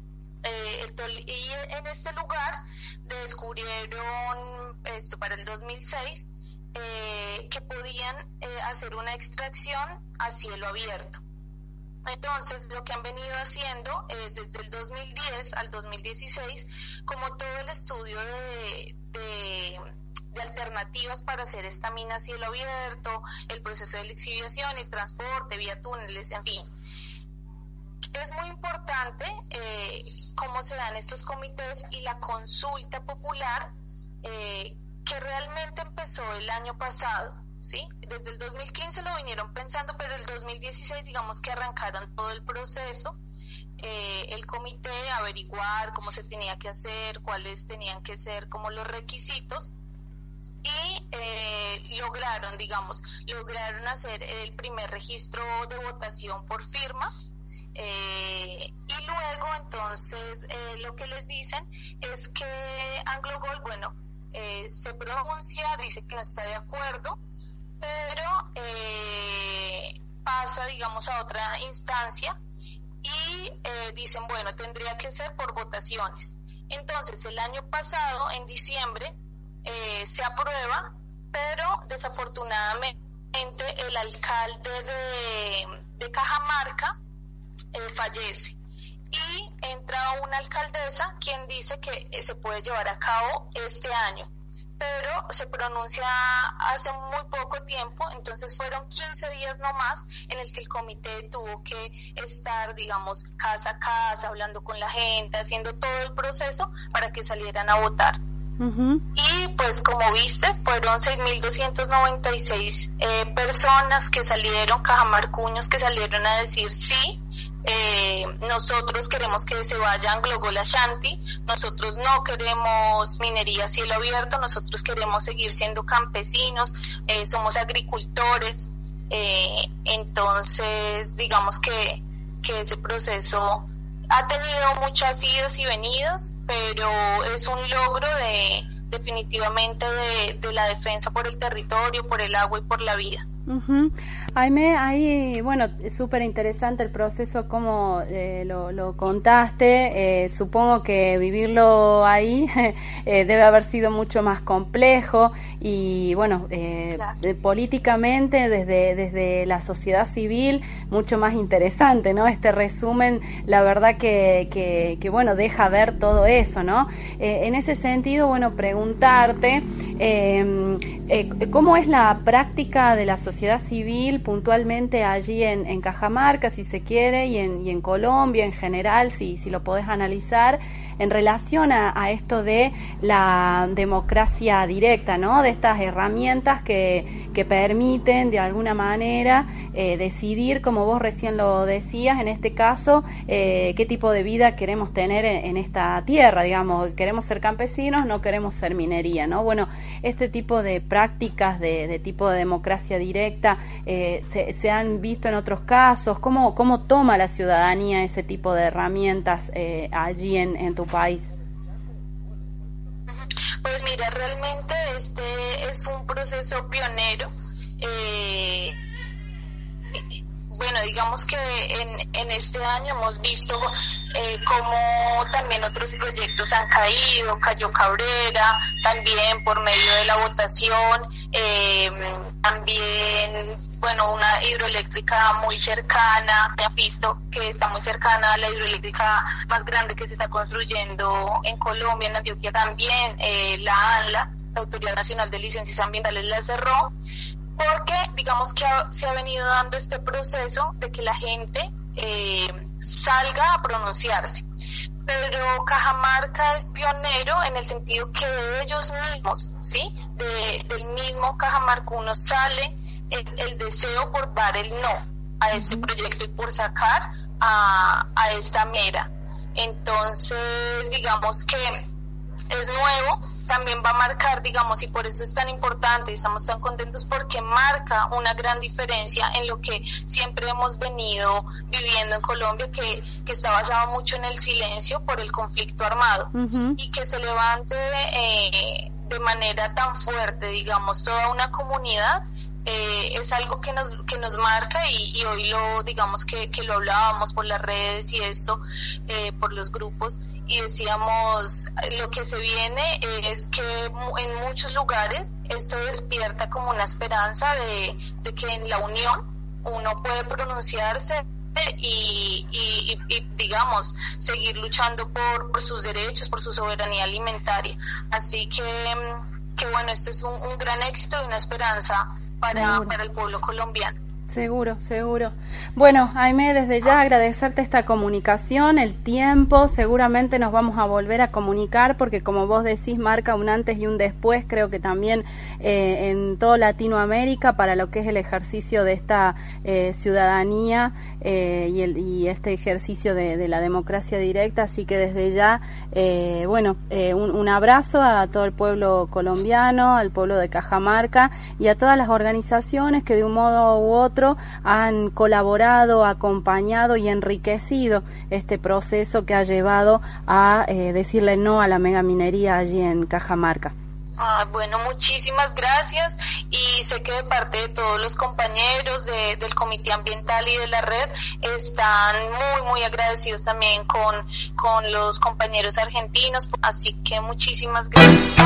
Y en este lugar descubrieron para el 2006 que podían hacer una extracción a cielo abierto. Entonces, lo que han venido haciendo desde el 2010 al 2016, como todo el estudio de alternativas para hacer esta mina a cielo abierto, el proceso de lixiviación, el transporte, vía túneles, en fin. Es muy importante cómo se dan estos comités y la consulta popular que realmente empezó el año pasado. ¿Sí? Desde el 2015 lo vinieron pensando, pero el 2016 digamos que arrancaron todo el proceso, el comité, averiguar cómo se tenía que hacer, cuáles tenían que ser como los requisitos, y lograron hacer el primer registro de votación por firma, y luego entonces lo que les dicen es que AngloGold, se pronuncia, dice que no está de acuerdo, pero pasa, digamos, a otra instancia y dicen, tendría que ser por votaciones. Entonces, el año pasado, en diciembre, se aprueba, pero desafortunadamente el alcalde de Cajamarca fallece y entra una alcaldesa quien dice que se puede llevar a cabo este año, pero se pronuncia hace muy poco tiempo, entonces fueron 15 días nomás en el que el comité tuvo que estar, digamos, casa a casa, hablando con la gente, haciendo todo el proceso para que salieran a votar. Uh-huh. Y pues como viste, fueron 6.296 personas que salieron, cajamarcuños, que salieron a decir sí. Nosotros queremos que se vaya AngloGold Ashanti, nosotros no queremos minería a cielo abierto, nosotros queremos seguir siendo campesinos, somos agricultores, entonces digamos que ese proceso ha tenido muchas idas y venidas, pero es un logro definitivamente de la defensa por el territorio, por el agua y por la vida. Aimé, ahí, bueno, es súper interesante el proceso, como lo contaste. Supongo que vivirlo ahí debe haber sido mucho más complejo y, bueno, claro, políticamente, desde la sociedad civil, mucho más interesante, ¿no? Este resumen, la verdad que bueno, deja ver todo eso, ¿no? En ese sentido, bueno, preguntarte ¿cómo es la práctica de la sociedad civil puntualmente allí en Cajamarca, si se quiere, y en Colombia en general, si lo podés analizar en relación a esto de la democracia directa, ¿no? De estas herramientas que permiten de alguna manera decidir, como vos recién lo decías, en este caso, qué tipo de vida queremos tener en esta tierra, digamos, queremos ser campesinos, no queremos ser minería, ¿no? Bueno, este tipo de prácticas de tipo de democracia directa se han visto en otros casos. ¿Cómo toma la ciudadanía ese tipo de herramientas allí en tu país? Pues mira, realmente este es un proceso pionero. Bueno, digamos que en este año hemos visto cómo también otros proyectos han caído. Cayó Cabrera, también por medio de la votación, también, bueno, una hidroeléctrica muy cercana, ya visto que está muy cercana a la hidroeléctrica más grande que se está construyendo en Colombia, en Antioquia también, la ANLA, la Autoridad Nacional de Licencias Ambientales, la cerró, porque digamos que se ha venido dando este proceso de que la gente salga a pronunciarse. Pero Cajamarca es pionero en el sentido que ellos mismos, ¿sí? Del mismo cajamarcuno sale el deseo por dar el no a este proyecto y por sacar a esta mera. Entonces, digamos que es nuevo, también va a marcar, digamos, y por eso es tan importante y estamos tan contentos, porque marca una gran diferencia en lo que siempre hemos venido viviendo en Colombia, que está basado mucho en el silencio por el conflicto armado, y que se levante de manera tan fuerte, digamos, toda una comunidad. Es algo que nos marca, y hoy digamos que lo hablábamos por las redes y esto, por los grupos, y decíamos, lo que se viene es que en muchos lugares esto despierta como una esperanza de que en la unión uno puede pronunciarse y digamos, seguir luchando por sus derechos, por su soberanía alimentaria. Así que bueno, esto es un gran éxito y una esperanza para el pueblo colombiano. Seguro. Bueno, Aimé, desde ya agradecerte esta comunicación, el tiempo. Seguramente nos vamos a volver a comunicar, porque como vos decís, marca un antes y un después, creo que también en toda Latinoamérica, para lo que es el ejercicio de esta ciudadanía y este ejercicio de la democracia directa. Así que desde ya, un abrazo a todo el pueblo colombiano, al pueblo de Cajamarca y a todas las organizaciones que de un modo u otro han colaborado, acompañado y enriquecido este proceso que ha llevado a decirle no a la megaminería allí en Cajamarca. Bueno, muchísimas gracias, y sé que de parte de todos los compañeros del Comité Ambiental y de la red están muy agradecidos también con los compañeros argentinos, así que muchísimas gracias.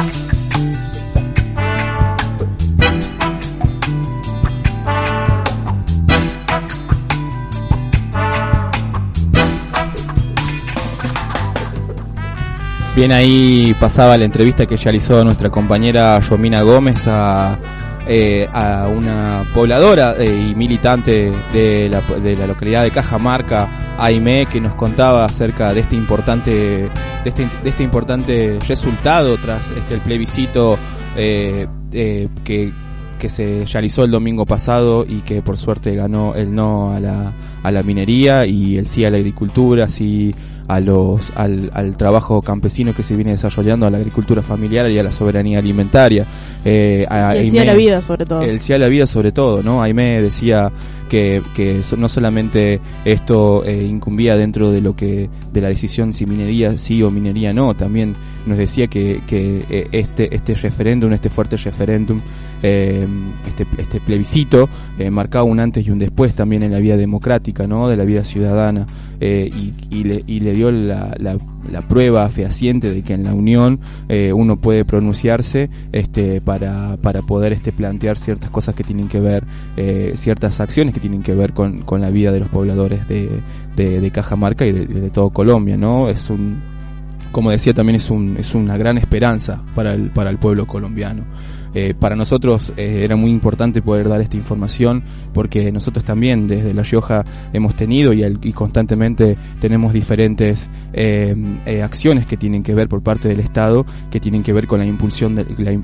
Bien, ahí pasaba la entrevista que realizó nuestra compañera Yomina Gómez a una pobladora y militante de la localidad de Cajamarca, Aimé, que nos contaba acerca de este importante resultado tras el plebiscito que se realizó el domingo pasado, y que por suerte ganó el no a la minería y el sí a la agricultura, sí al trabajo campesino que se viene desarrollando, a la agricultura familiar y a la soberanía alimentaria. El sí a la vida, sobre todo. El sí a la vida, sobre todo, ¿no? Aimé decía que no solamente esto incumbía dentro de de la decisión si minería sí o minería no, también nos decía que este referéndum, este fuerte referéndum, este plebiscito marcaba un antes y un después también en la vida democrática, ¿no? De la vida ciudadana, y le dio la prueba fehaciente de que en la Unión uno puede pronunciarse para poder plantear ciertas cosas que tienen que ver, ciertas acciones que tienen que ver con la vida de los pobladores de Cajamarca y de todo Colombia, ¿no? Como decía, también es una gran esperanza para el pueblo colombiano. Para nosotros era muy importante poder dar esta información, porque nosotros también desde La Rioja hemos tenido y constantemente tenemos diferentes acciones que tienen que ver por parte del Estado, que tienen que ver con la impulsión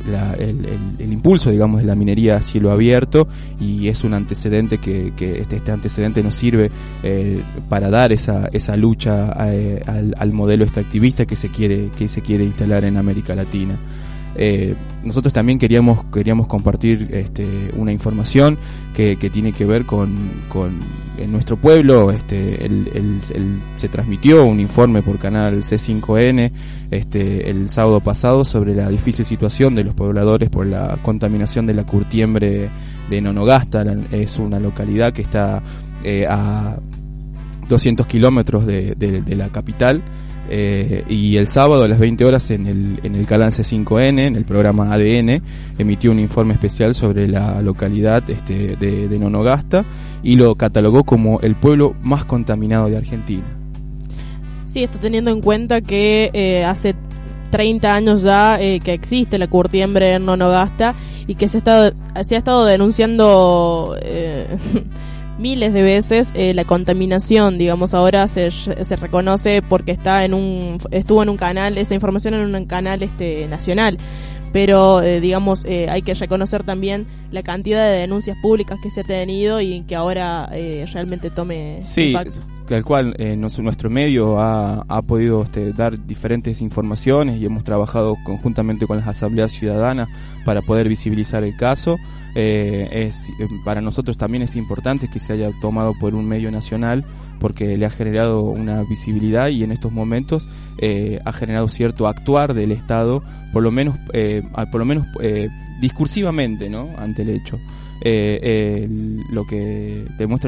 el impulso, digamos, de la minería a cielo abierto, y es un antecedente que este antecedente nos sirve para dar esa lucha al modelo extractivista que se quiere instalar en América Latina. Nosotros también queríamos compartir una información que tiene que ver con en nuestro pueblo. Se transmitió un informe por canal C5N el sábado pasado sobre la difícil situación de los pobladores por la contaminación de la curtiembre de Nonogasta. Es una localidad que está a 200 kilómetros de la capital. Y el sábado a las 20 horas en el canal C5N, en el programa ADN, emitió un informe especial sobre la localidad de Nonogasta, y lo catalogó como el pueblo más contaminado de Argentina. Sí, esto teniendo en cuenta que hace 30 años ya que existe la curtiembre en Nonogasta, y que se ha estado denunciando miles de veces la contaminación. Digamos, ahora se reconoce porque estuvo en un canal, esa información en un canal nacional, pero digamos, hay que reconocer también la cantidad de denuncias públicas que se ha tenido y que ahora realmente tome impacto. Tal cual, nuestro medio ha podido dar diferentes informaciones, y hemos trabajado conjuntamente con las asambleas ciudadanas para poder visibilizar el caso. Para nosotros también es importante que se haya tomado por un medio nacional, porque le ha generado una visibilidad, y en estos momentos ha generado cierto actuar del Estado, por lo menos discursivamente, ¿no?, ante el hecho. Lo que demuestra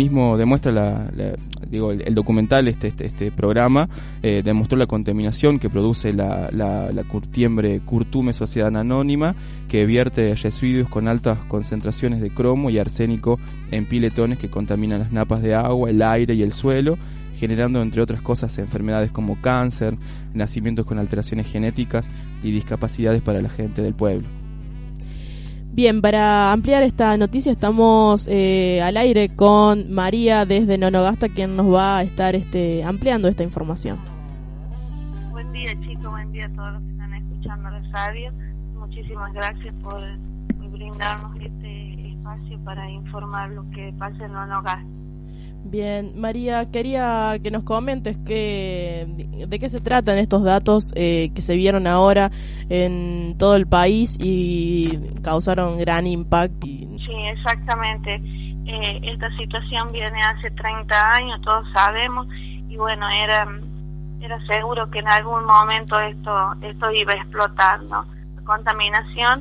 el documental, este programa demostró la contaminación que produce la curtiembre Curtume Sociedad Anónima, que vierte residuos con altas concentraciones de cromo y arsénico en piletones que contaminan las napas de agua, el aire y el suelo, generando, entre otras cosas, enfermedades como cáncer, nacimientos con alteraciones genéticas y discapacidades para la gente del pueblo. Bien, para ampliar esta noticia estamos al aire con María desde Nonogasta, quien nos va a estar ampliando esta información. Buen día, chicos, buen día a todos los que están escuchando la radio. Muchísimas gracias por brindarnos este espacio para informar lo que pasa en Nonogasta. Bien, María, quería que nos comentes de qué se tratan estos datos que se vieron ahora en todo el país y causaron gran impacto. Sí, exactamente. Esta situación viene hace 30 años, todos sabemos, y bueno, era seguro que en algún momento esto iba a explotar, ¿no? La contaminación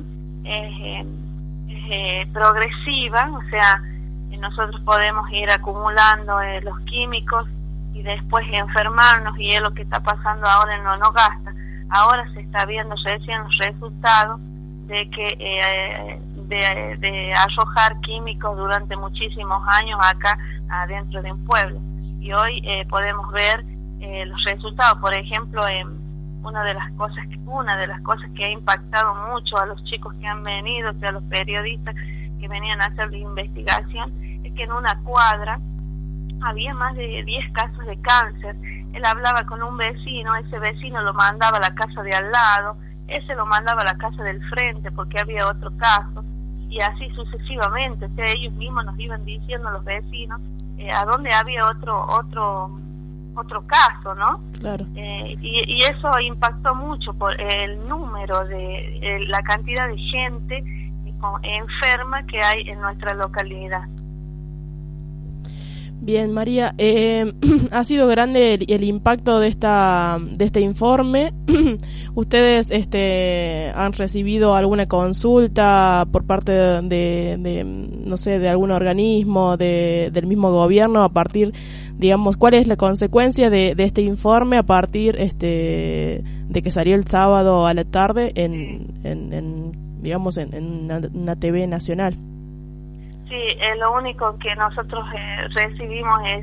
es progresiva, o sea, nosotros podemos ir acumulando los químicos y después enfermarnos, y es lo que está pasando ahora en Nonogasta. Ahora se está viendo recién los resultados de que de arrojar químicos durante muchísimos años acá adentro de un pueblo, y hoy podemos ver los resultados. Por ejemplo, una de las cosas que ha impactado mucho a los chicos que han venido, a los periodistas que venían a hacer la investigación, es que en una cuadra había más de 10 casos de cáncer. Él hablaba con un vecino, ese vecino lo mandaba a la casa de al lado, ese lo mandaba a la casa del frente porque había otro caso, y así sucesivamente. O sea, ellos mismos nos iban diciendo, los vecinos, a dónde había otro caso, ¿no? Claro. Y eso impactó mucho por el número de la cantidad de gente enferma que hay en nuestra localidad. Bien, María, ha sido grande el impacto de este informe. ¿Ustedes han recibido alguna consulta por parte de no sé, de algún organismo, del mismo gobierno a partir, digamos, cuál es la consecuencia de este informe a partir de que salió el sábado a la tarde digamos, en una TV nacional? Sí, lo único que nosotros recibimos es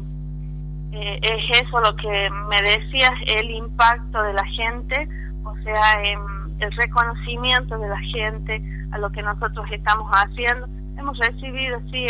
eso, lo que me decías, el impacto de la gente, o sea, el reconocimiento de la gente a lo que nosotros estamos haciendo. Hemos recibido, sí,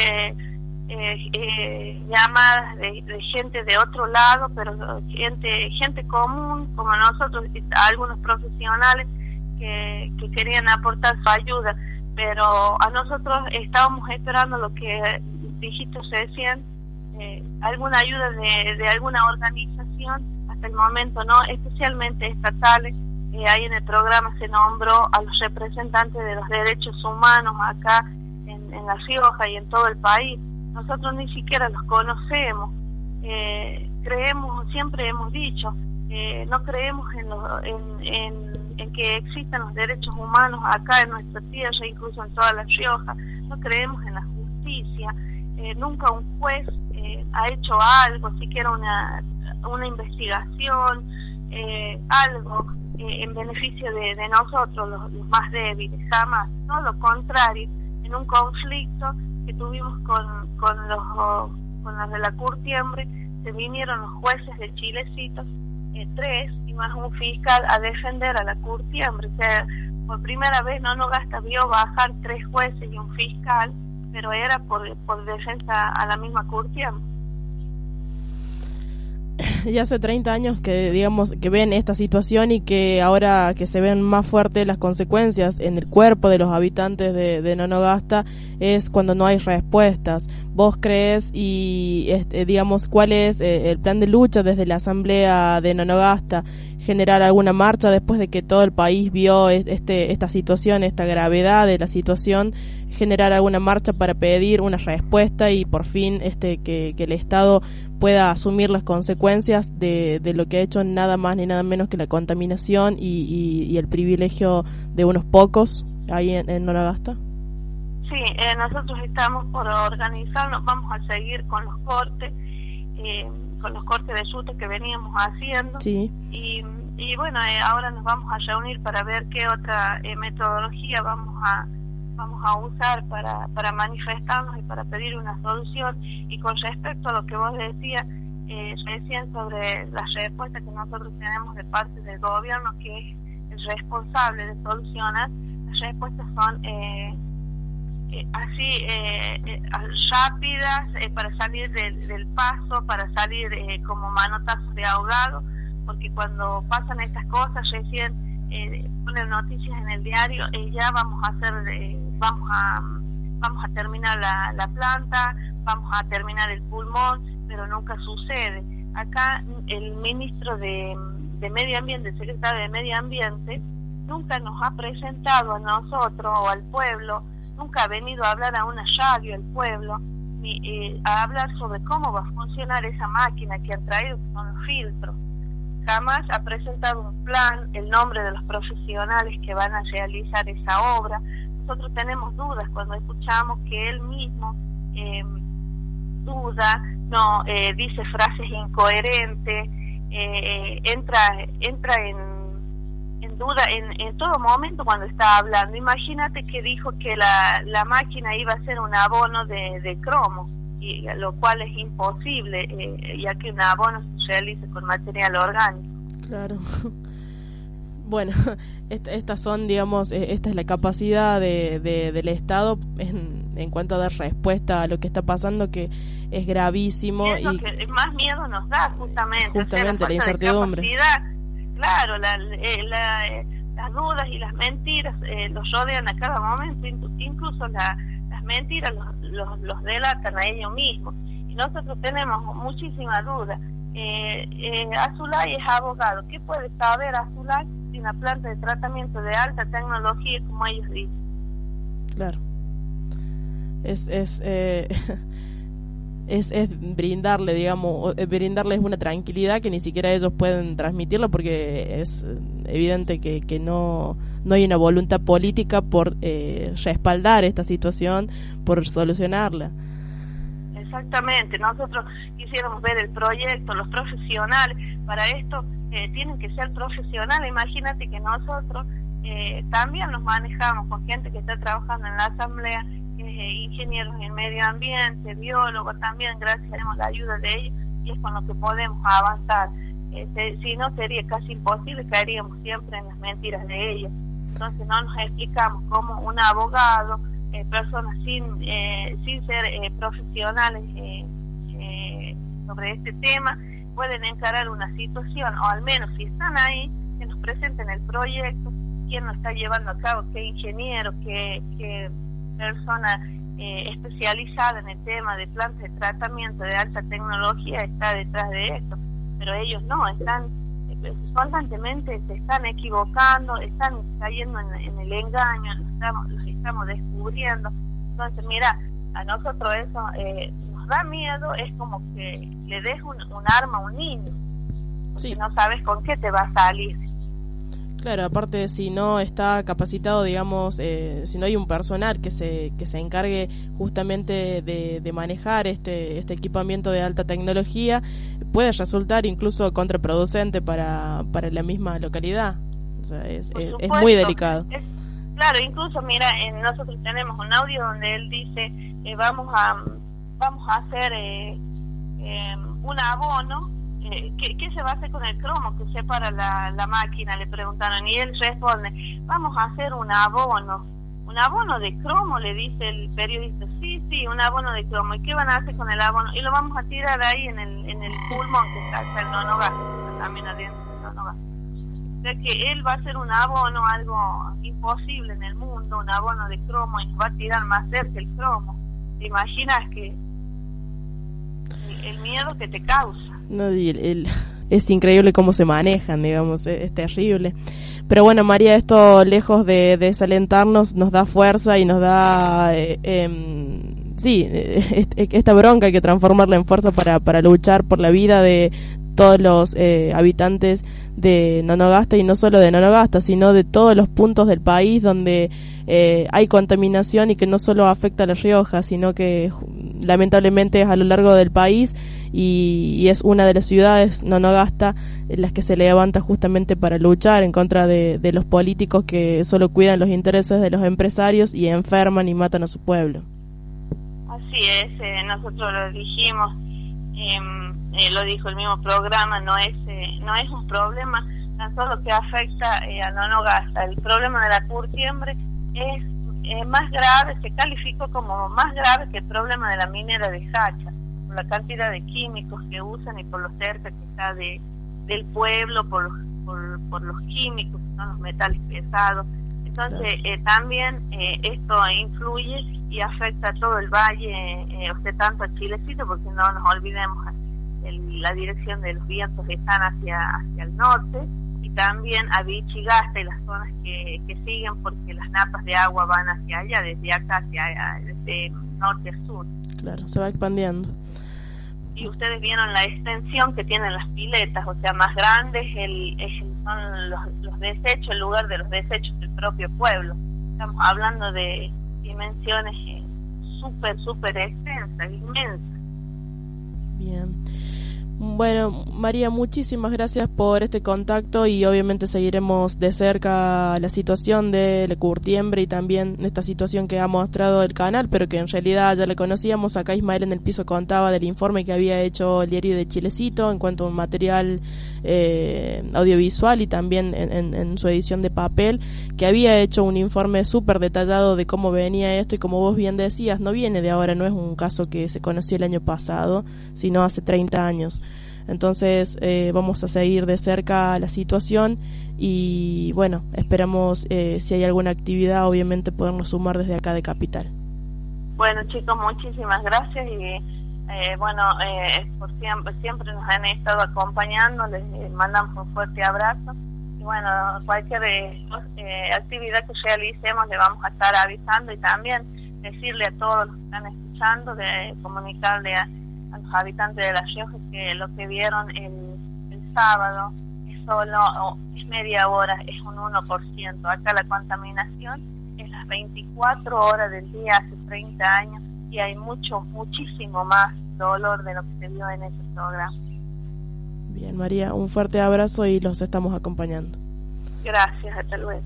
llamadas de gente de otro lado, pero gente común, como nosotros, algunos profesionales que querían aportar su ayuda. Pero a nosotros estábamos esperando lo que dijiste recién, alguna ayuda de alguna organización. Hasta el momento no, especialmente estatales. Ahí en el programa se nombró a los representantes de los derechos humanos acá en La Rioja y en todo el país. Nosotros ni siquiera los conocemos. Creemos, siempre hemos dicho, no creemos en que existan los derechos humanos acá en nuestra tierra, incluso en toda La Rioja. No creemos en la justicia. Nunca un juez ha hecho algo, siquiera una investigación, algo en beneficio de nosotros, los más débiles, jamás. No, lo contrario, en un conflicto que tuvimos con los de la Curtiembre, se vinieron los jueces de Chilecito, 3 y más un fiscal, a defender a la Curtiembre. O sea, por primera vez Nonogasta vio bajar 3 jueces y un fiscal, pero era por defensa a la misma Curtiembre. Ya hace 30 años que, digamos, que ven esta situación y que ahora que se ven más fuertes las consecuencias en el cuerpo de los habitantes de Nonogasta es cuando no hay respuestas. ¿Vos crees y, digamos, cuál es el plan de lucha desde la Asamblea de Nonogasta? ¿Generar alguna marcha después de que todo el país vio esta situación, esta gravedad de la situación? ¿Generar alguna marcha para pedir una respuesta y por fin que el Estado pueda asumir las consecuencias de lo que ha hecho nada más ni nada menos que la contaminación y el privilegio de unos pocos ahí en Nonogasta? Sí, nosotros estamos por organizarnos, vamos a seguir con los cortes de ruta que veníamos haciendo. Sí. Y bueno, ahora nos vamos a reunir para ver qué otra metodología vamos a usar para manifestarnos y para pedir una solución. Y con respecto a lo que vos decías recién sobre las respuestas que nosotros tenemos de parte del gobierno, que es el responsable de solucionar, las respuestas son así rápidas, para salir del paso, para salir como manotazos de ahogado, porque cuando pasan estas cosas recién ponen noticias en el diario, ya vamos a terminar la planta, vamos a terminar el pulmón, pero nunca sucede. Acá el ministro de Medio Ambiente, el secretario de Medio Ambiente, nunca nos ha presentado a nosotros o al pueblo, nunca ha venido a hablar a una radio al pueblo, ni a hablar sobre cómo va a funcionar esa máquina que han traído, que son los filtros. Jamás ha presentado un plan, el nombre de los profesionales que van a realizar esa obra. Nosotros tenemos dudas cuando escuchamos que él mismo duda, dice frases incoherentes, entra en duda en todo momento cuando está hablando. Imagínate que dijo que la máquina iba a ser un abono de cromo, y lo cual es imposible, ya que un abono se realiza con material orgánico. Claro. Bueno, estas son, digamos, esta es la capacidad del Estado en cuanto a dar respuesta a lo que está pasando, que es gravísimo. Y es lo que más miedo nos da, justamente la incertidumbre. Claro, las dudas y las mentiras los rodean a cada momento, incluso las mentiras los delatan a ellos mismos, y nosotros tenemos muchísima duda. Azulay es abogado. ¿Qué puede saber Azulay de una planta de tratamiento de alta tecnología, como ellos dicen? Claro. es brindarle, digamos, brindarles una tranquilidad que ni siquiera ellos pueden transmitirlo, porque es evidente que no hay una voluntad política por respaldar esta situación, por solucionarla. Exactamente, nosotros quisiéramos ver el proyecto, los profesionales, para esto tienen que ser profesionales. Imagínate que nosotros también nos manejamos con gente que está trabajando en la asamblea, ingenieros en medio ambiente, biólogos también, gracias a la ayuda de ellos, y es con lo que podemos avanzar. Si no, sería casi imposible, caeríamos siempre en las mentiras de ellos. Entonces no nos explicamos cómo un abogado, personas sin ser profesionales sobre este tema, pueden encarar una situación, o al menos si están ahí, que nos presenten el proyecto, quién lo está llevando a cabo, qué ingeniero, qué persona especializada en el tema de plantas de tratamiento de alta tecnología está detrás de esto. Pero ellos no, están constantemente, se están equivocando, están cayendo en el engaño, los estamos descubriendo. Entonces, mira, a nosotros eso nos da miedo, es como que le des un arma a un niño, porque no sabes con qué te va a salir. Claro, aparte, si no está capacitado, digamos, si no hay un personal que se encargue justamente de manejar este equipamiento de alta tecnología, puede resultar incluso contraproducente para la misma localidad. O sea, es muy delicado. Claro, incluso mira, nosotros tenemos un audio donde él dice vamos a hacer un abono. ¿Qué se va a hacer con el cromo que separa la máquina? Le preguntaron y él responde, vamos a hacer un abono de cromo, le dice el periodista. Sí, un abono de cromo. ¿Y qué van a hacer con el abono? Y lo vamos a tirar ahí en el pulmón que está el Nonogas, también adentro del Nonogas. O sea que él va a hacer un abono, algo imposible en el mundo, un abono de cromo, y nos va a tirar más cerca el cromo. ¿Te imaginas que el miedo que te causa? No, es increíble cómo se manejan, digamos, es terrible. Pero bueno, María, esto lejos de desalentarnos, nos da fuerza y nos da esta bronca hay que transformarla en fuerza para luchar por la vida de todos los habitantes de Nonogasta, y no solo de Nonogasta, sino de todos los puntos del país donde hay contaminación, y que no solo afecta a La Rioja, sino que lamentablemente es a lo largo del país, y es una de las ciudades, Nonogasta, en las que se levanta justamente para luchar en contra de los políticos que solo cuidan los intereses de los empresarios y enferman y matan a su pueblo. Así es, nosotros lo dijimos, lo dijo el mismo programa, no es un problema tan solo que afecta a Nonogasta. El problema de la curtiembre es más grave, se calificó como más grave que el problema de la minera de Sacha, por la cantidad de químicos que usan y por lo cerca que está del pueblo, por los químicos, que son los metales pesados. Entonces también esto influye y afecta a todo el valle, tanto a Chilecito, porque no nos olvidemos, la dirección de los vientos están hacia el norte, y también a Vichigasta y las zonas que siguen, porque las napas de agua van hacia allá, desde acá desde norte a sur. Claro, se va expandiendo. Y ustedes vieron la extensión que tienen las piletas, o sea, más grandes son los desechos, el lugar de los desechos del propio pueblo. Estamos hablando de dimensiones súper extensas, inmensas. Bien. Bueno, María, muchísimas gracias por este contacto, y obviamente seguiremos de cerca la situación de la curtiembre y también esta situación que ha mostrado el canal, pero que en realidad ya la conocíamos. Acá Ismael en el piso contaba del informe que había hecho el diario de Chilecito en cuanto a un material audiovisual y también en su edición de papel, que había hecho un informe súper detallado de cómo venía esto, y como vos bien decías, no viene de ahora, no es un caso que se conoció el año pasado, sino hace 30 años. Entonces vamos a seguir de cerca la situación, y bueno, esperamos si hay alguna actividad, obviamente podernos sumar desde acá de Capital. Bueno, chicos, muchísimas gracias, y por siempre nos han estado acompañando, les mandamos un fuerte abrazo, y bueno, cualquier actividad que realicemos le vamos a estar avisando, y también decirle a todos los que están escuchando, de comunicarle a los habitantes de La Rioja que lo que vieron el sábado es media hora, es un 1%. Acá la contaminación es las 24 horas del día hace 30 años y hay muchísimo más dolor de lo que se vio en ese programa. Bien, María, un fuerte abrazo y los estamos acompañando. Gracias, hasta luego.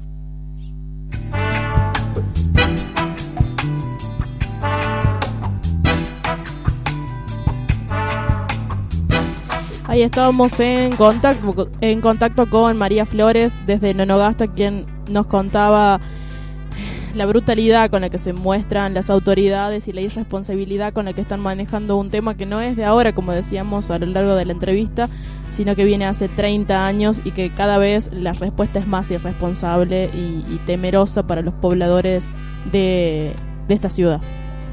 Ahí estábamos en contacto con María Flores desde Nonogasta, quien nos contaba la brutalidad con la que se muestran las autoridades y la irresponsabilidad con la que están manejando un tema que no es de ahora, como decíamos a lo largo de la entrevista, sino que viene hace 30 años y que cada vez la respuesta es más irresponsable y temerosa para los pobladores de esta ciudad.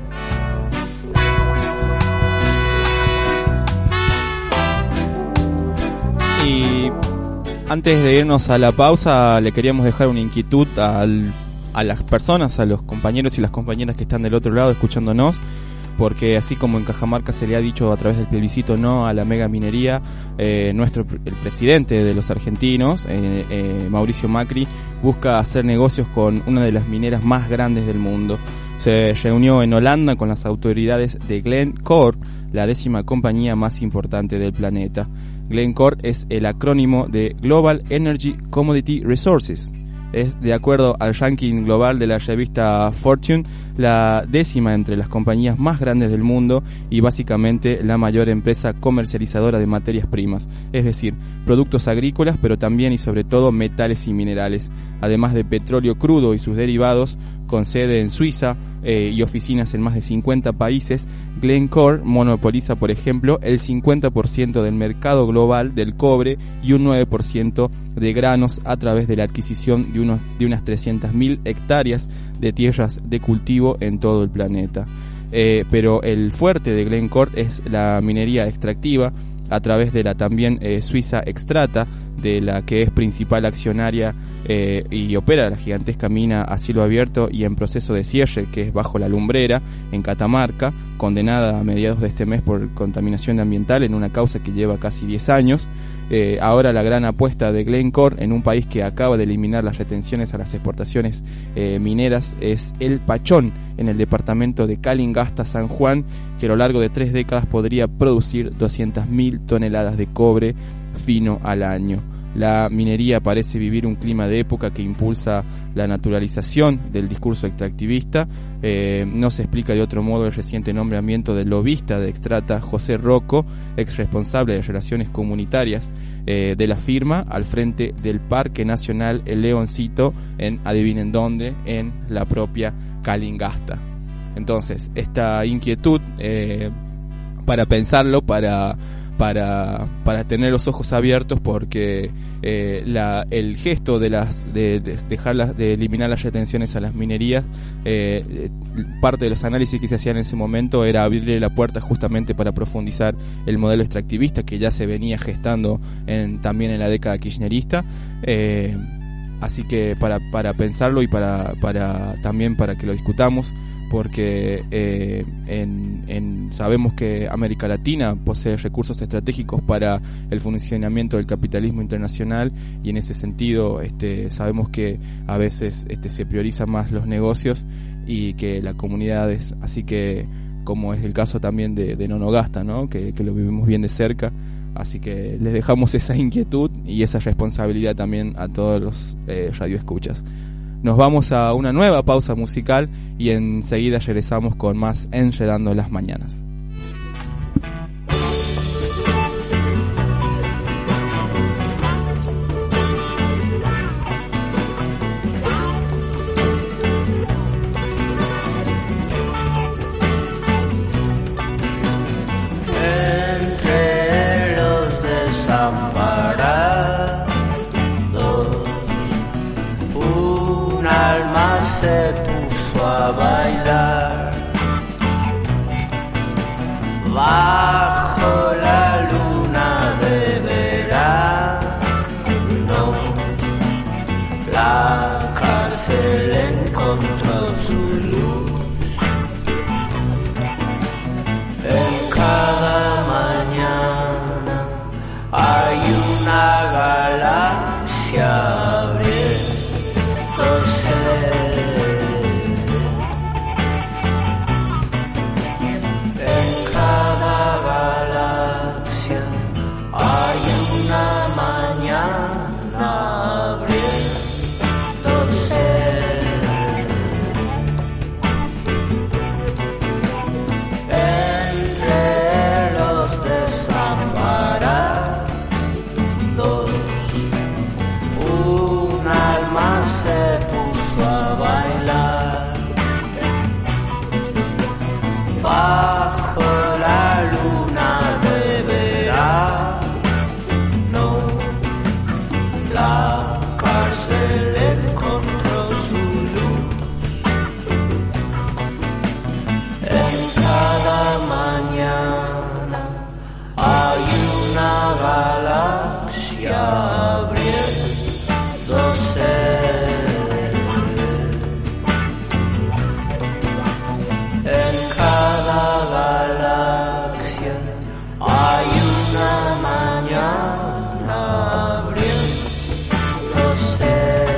Y antes de irnos a la pausa, le queríamos dejar una inquietud a las personas, a los compañeros y las compañeras que están del otro lado escuchándonos, porque así como en Cajamarca se le ha dicho a través del plebiscito no a la mega minería, el presidente de los argentinos, Mauricio Macri, busca hacer negocios con una de las mineras más grandes del mundo. Se reunió en Holanda con las autoridades de Glencore, la 10ª compañía más importante del planeta. Glencore es el acrónimo de Global Energy Commodity Resources. Es, de acuerdo al ranking global de la revista Fortune, la 10ª entre las compañías más grandes del mundo y básicamente la mayor empresa comercializadora de materias primas, es decir, productos agrícolas, pero también y sobre todo metales y minerales, además de petróleo crudo y sus derivados, con sede en Suiza y oficinas en más de 50 países. Glencore monopoliza, por ejemplo, el 50% del mercado global del cobre y un 9% de granos a través de la adquisición de unas 300.000 hectáreas de tierras de cultivo en todo el planeta. Pero el fuerte de Glencore es la minería extractiva a través de la también Suiza Xstrata, de la que es principal accionaria y opera la gigantesca mina a cielo abierto y en proceso de cierre, que es Bajo la Lumbrera, en Catamarca, condenada a mediados de este mes por contaminación ambiental en una causa que lleva casi 10 años. Ahora la gran apuesta de Glencore en un país que acaba de eliminar las retenciones a las exportaciones mineras es El Pachón, en el departamento de Calingasta, San Juan, que a lo largo de 3 décadas podría producir 200.000 toneladas de cobre fino al año. La minería parece vivir un clima de época que impulsa la naturalización del discurso extractivista. No se explica de otro modo el reciente nombramiento del lobista de Xstrata, José Rocco, ex responsable de relaciones comunitarias de la firma, al frente del Parque Nacional El Leoncito, en, adivinen dónde, en la propia Calingasta. Entonces, esta inquietud, para pensarlo, para tener los ojos abiertos, porque el gesto de eliminar las retenciones a las minerías, parte de los análisis que se hacían en ese momento era abrirle la puerta justamente para profundizar el modelo extractivista que ya se venía gestando también en la década kirchnerista. Así que para pensarlo y también para que lo discutamos, porque sabemos que América Latina posee recursos estratégicos para el funcionamiento del capitalismo internacional, y en ese sentido sabemos que a veces se priorizan más los negocios y que las comunidades, así que como es el caso también de Nonogasta, ¿no? que lo vivimos bien de cerca. Así que les dejamos esa inquietud y esa responsabilidad también a todos los radioescuchas. Nos vamos a una nueva pausa musical y enseguida regresamos con más Enredando las Mañanas. Entre los desamparados, un alma se puso a bailar bajo la luna de verano. La cárcel encontró su luz en cada Hay una mañana abriéndose.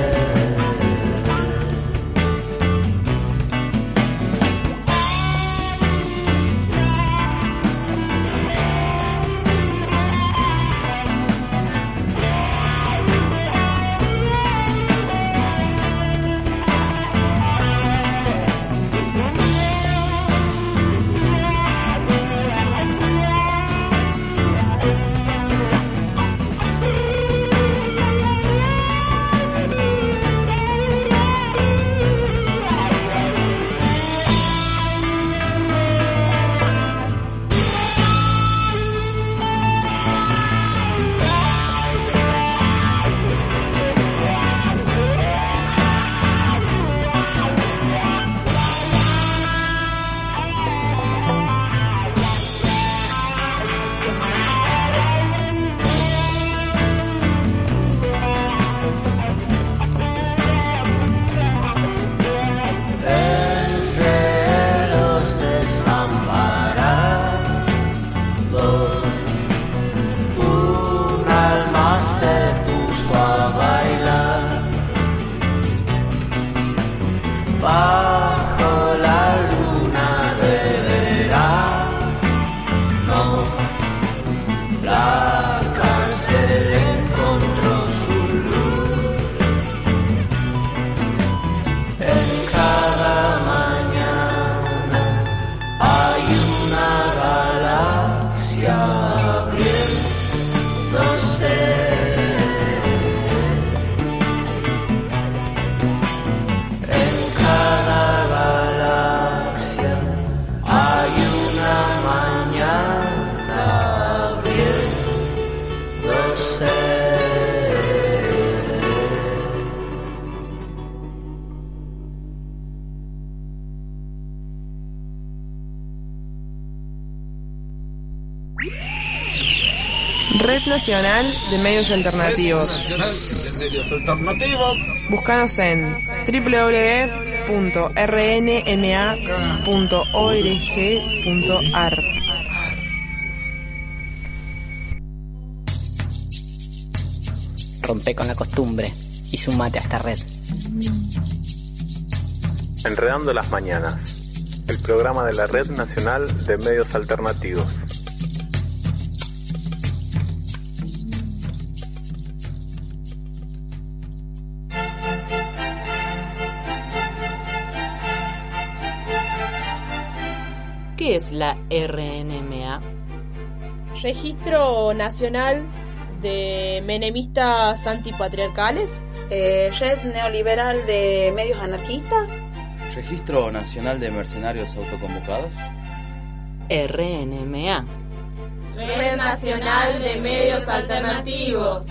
Red Nacional de Medios Alternativos. Búscanos en www.rnma.org.ar. Rompe con la costumbre y sumate a esta red. Enredando las mañanas, el programa de la Red Nacional de Medios Alternativos. ¿Qué es la RNMA? Registro Nacional de Menemistas Antipatriarcales. Red Neoliberal de Medios Anarquistas. Registro Nacional de Mercenarios Autoconvocados. RNMA. Red Nacional de Medios Alternativos.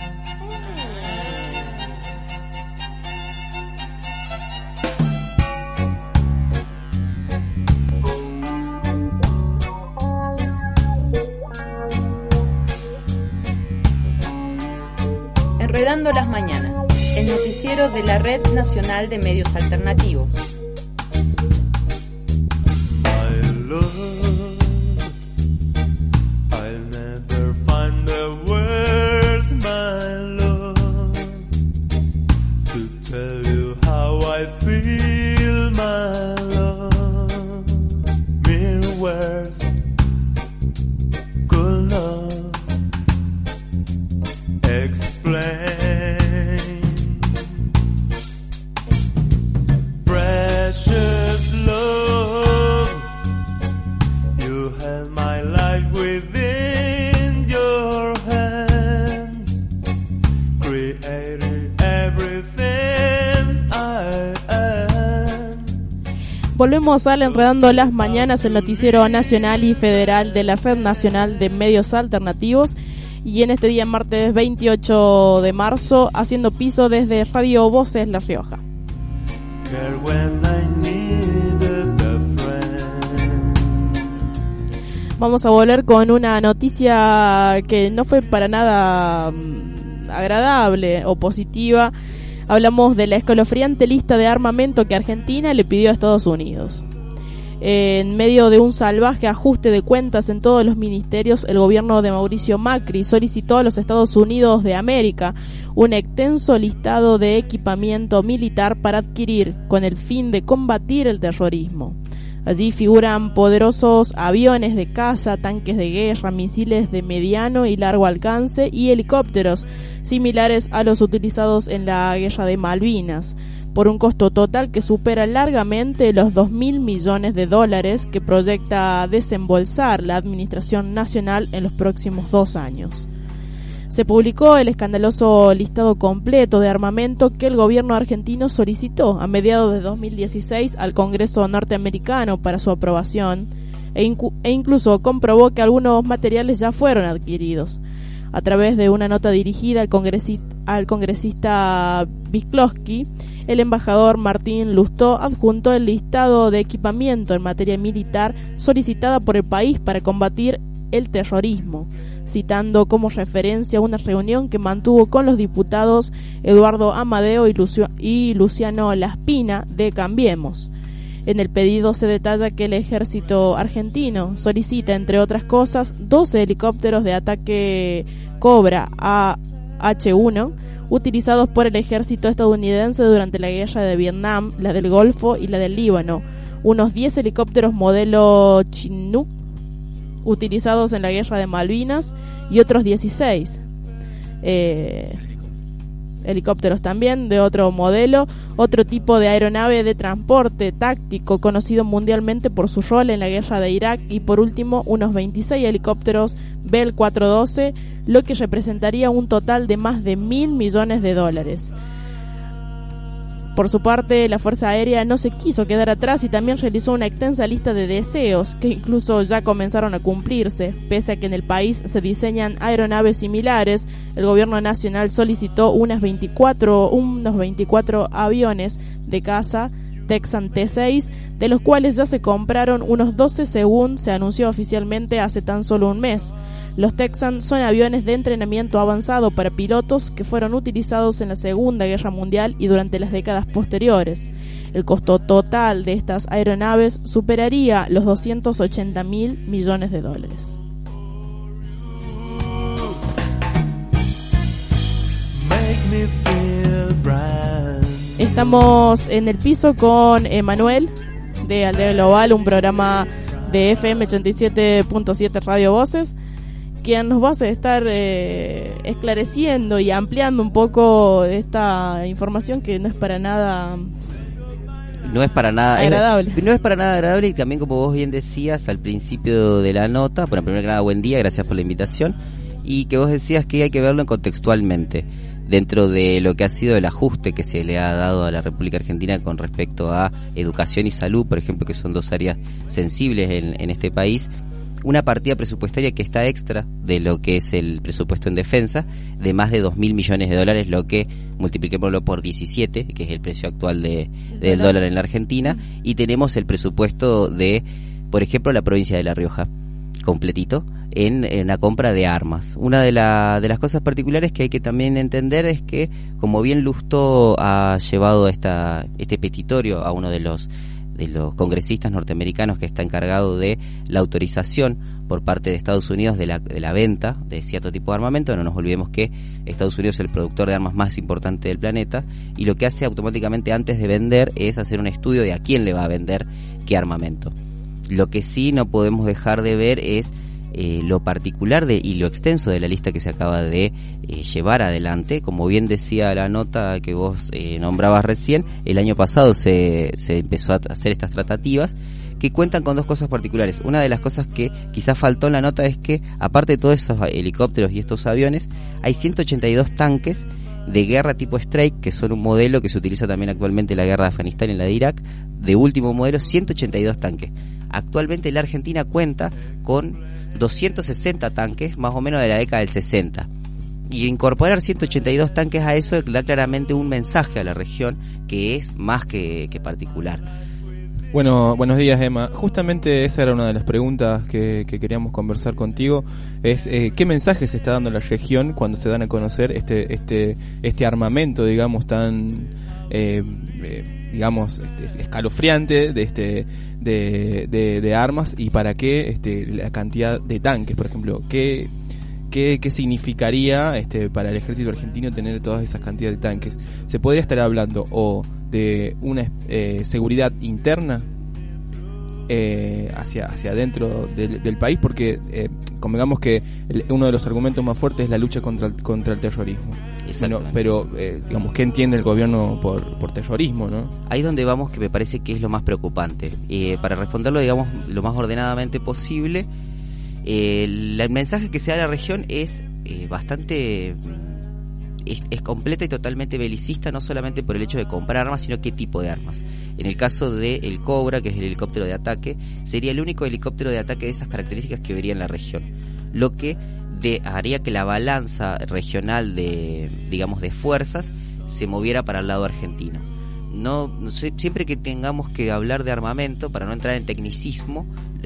Enredando las mañanas, el noticiero de la Red Nacional de Medios Alternativos. Volvemos al Enredando las Mañanas, el noticiero nacional y federal de la Red Nacional de Medios Alternativos. Y en este día, martes 28 de marzo, haciendo piso desde Radio Voces La Rioja. Vamos a volver con una noticia que no fue para nada agradable o positiva. Hablamos de la escalofriante lista de armamento que Argentina le pidió a Estados Unidos. En medio de un salvaje ajuste de cuentas en todos los ministerios, el gobierno de Mauricio Macri solicitó a los Estados Unidos de América un extenso listado de equipamiento militar para adquirir con el fin de combatir el terrorismo. Allí figuran poderosos aviones de caza, tanques de guerra, misiles de mediano y largo alcance y helicópteros similares a los utilizados en la Guerra de Malvinas, por un costo total que supera largamente los 2.000 millones de dólares que proyecta desembolsar la Administración Nacional en los próximos 2 años. Se publicó el escandaloso listado completo de armamento que el gobierno argentino solicitó a mediados de 2016 al Congreso norteamericano para su aprobación e incluso comprobó que algunos materiales ya fueron adquiridos. A través de una nota dirigida al congresista Wisłocki, el embajador Martín Lustó adjuntó el listado de equipamiento en materia militar solicitada por el país para combatir el terrorismo, citando como referencia una reunión que mantuvo con los diputados Eduardo Amadeo y Luciano Laspina de Cambiemos. En el pedido se detalla que el ejército argentino solicita, entre otras cosas, 12 helicópteros de ataque Cobra AH-1 utilizados por el ejército estadounidense durante la guerra de Vietnam, la del Golfo y la del Líbano, unos 10 helicópteros modelo Chinook utilizados en la guerra de Malvinas y otros 16 helicópteros también de otro modelo, otro tipo de aeronave de transporte táctico conocido mundialmente por su rol en la guerra de Irak y por último unos 26 helicópteros Bell 412, lo que representaría un total de más de $1.000 millones. Por su parte, la Fuerza Aérea no se quiso quedar atrás y también realizó una extensa lista de deseos que incluso ya comenzaron a cumplirse. Pese a que en el país se diseñan aeronaves similares, el gobierno nacional solicitó unos 24 aviones de caza Texan T-6, de los cuales ya se compraron unos 12 según se anunció oficialmente hace tan solo un mes. Los Texan son aviones de entrenamiento avanzado para pilotos que fueron utilizados en la Segunda Guerra Mundial y durante las décadas posteriores. El costo total de estas aeronaves superaría los $280.000 millones. Estamos en el piso con Emanuel de Aldea Global, un programa de FM 87.7 Radio Voces, quien nos va a estar esclareciendo y ampliando un poco esta información que no es para nada agradable. No es para nada agradable y también, como vos bien decías al principio de la nota, bueno, primero que nada, buen día, gracias por la invitación, y que vos decías que hay que verlo contextualmente, dentro de lo que ha sido el ajuste que se le ha dado a la República Argentina con respecto a educación y salud, por ejemplo, que son dos áreas sensibles en este país. Una partida presupuestaria que está extra de lo que es el presupuesto en defensa, de más de $2.000 millones, lo que multipliquémoslo por 17, que es el precio actual del dólar en la Argentina, y tenemos el presupuesto de, por ejemplo, la provincia de La Rioja, completito, en la compra de armas. Una de las cosas particulares que hay que también entender es que, como bien Lustó ha llevado este petitorio a uno de los congresistas norteamericanos que está encargado de la autorización por parte de Estados Unidos de la venta de cierto tipo de armamento, no nos olvidemos que Estados Unidos es el productor de armas más importante del planeta, y lo que hace automáticamente antes de vender es hacer un estudio de a quién le va a vender qué armamento. Lo que sí no podemos dejar de ver es lo particular y lo extenso de la lista que se acaba de llevar adelante. Como bien decía la nota que vos nombrabas recién, el año pasado se empezó a hacer estas tratativas que cuentan con dos cosas particulares. Una de las cosas que quizás faltó en la nota es que, aparte de todos esos helicópteros y estos aviones, hay 182 tanques de guerra tipo Strike, que son un modelo que se utiliza también actualmente en la guerra de Afganistán y en la de Irak, de último modelo, 182 tanques. Actualmente la Argentina cuenta con 260 tanques, más o menos de la década del 60. Y incorporar 182 tanques a eso da claramente un mensaje a la región que es más que particular. Bueno, buenos días, Emma. Justamente esa era una de las preguntas que queríamos conversar contigo. Es ¿qué mensaje se está dando a la región cuando se dan a conocer este armamento, digamos, tan digamos, escalofriante de armas, y para qué la cantidad de tanques, por ejemplo, qué significaría para el ejército argentino tener todas esas cantidades de tanques. Se podría estar hablando o de una seguridad interna hacia adentro del país, porque convengamos que uno de los argumentos más fuertes es la lucha contra el terrorismo. Bueno, pero digamos, ¿qué entiende el gobierno por terrorismo, no? Ahí es donde vamos, que me parece que es lo más preocupante. Para responderlo, digamos, lo más ordenadamente posible, el mensaje que se da a la región es bastante... Es completa y totalmente belicista, no solamente por el hecho de comprar armas, sino qué tipo de armas. En el caso del Cobra, que es el helicóptero de ataque, sería el único helicóptero de ataque de esas características que vería en la región, lo que haría que la balanza regional de fuerzas se moviera para el lado argentino. Siempre que tengamos que hablar de armamento, para no entrar en tecnicismos,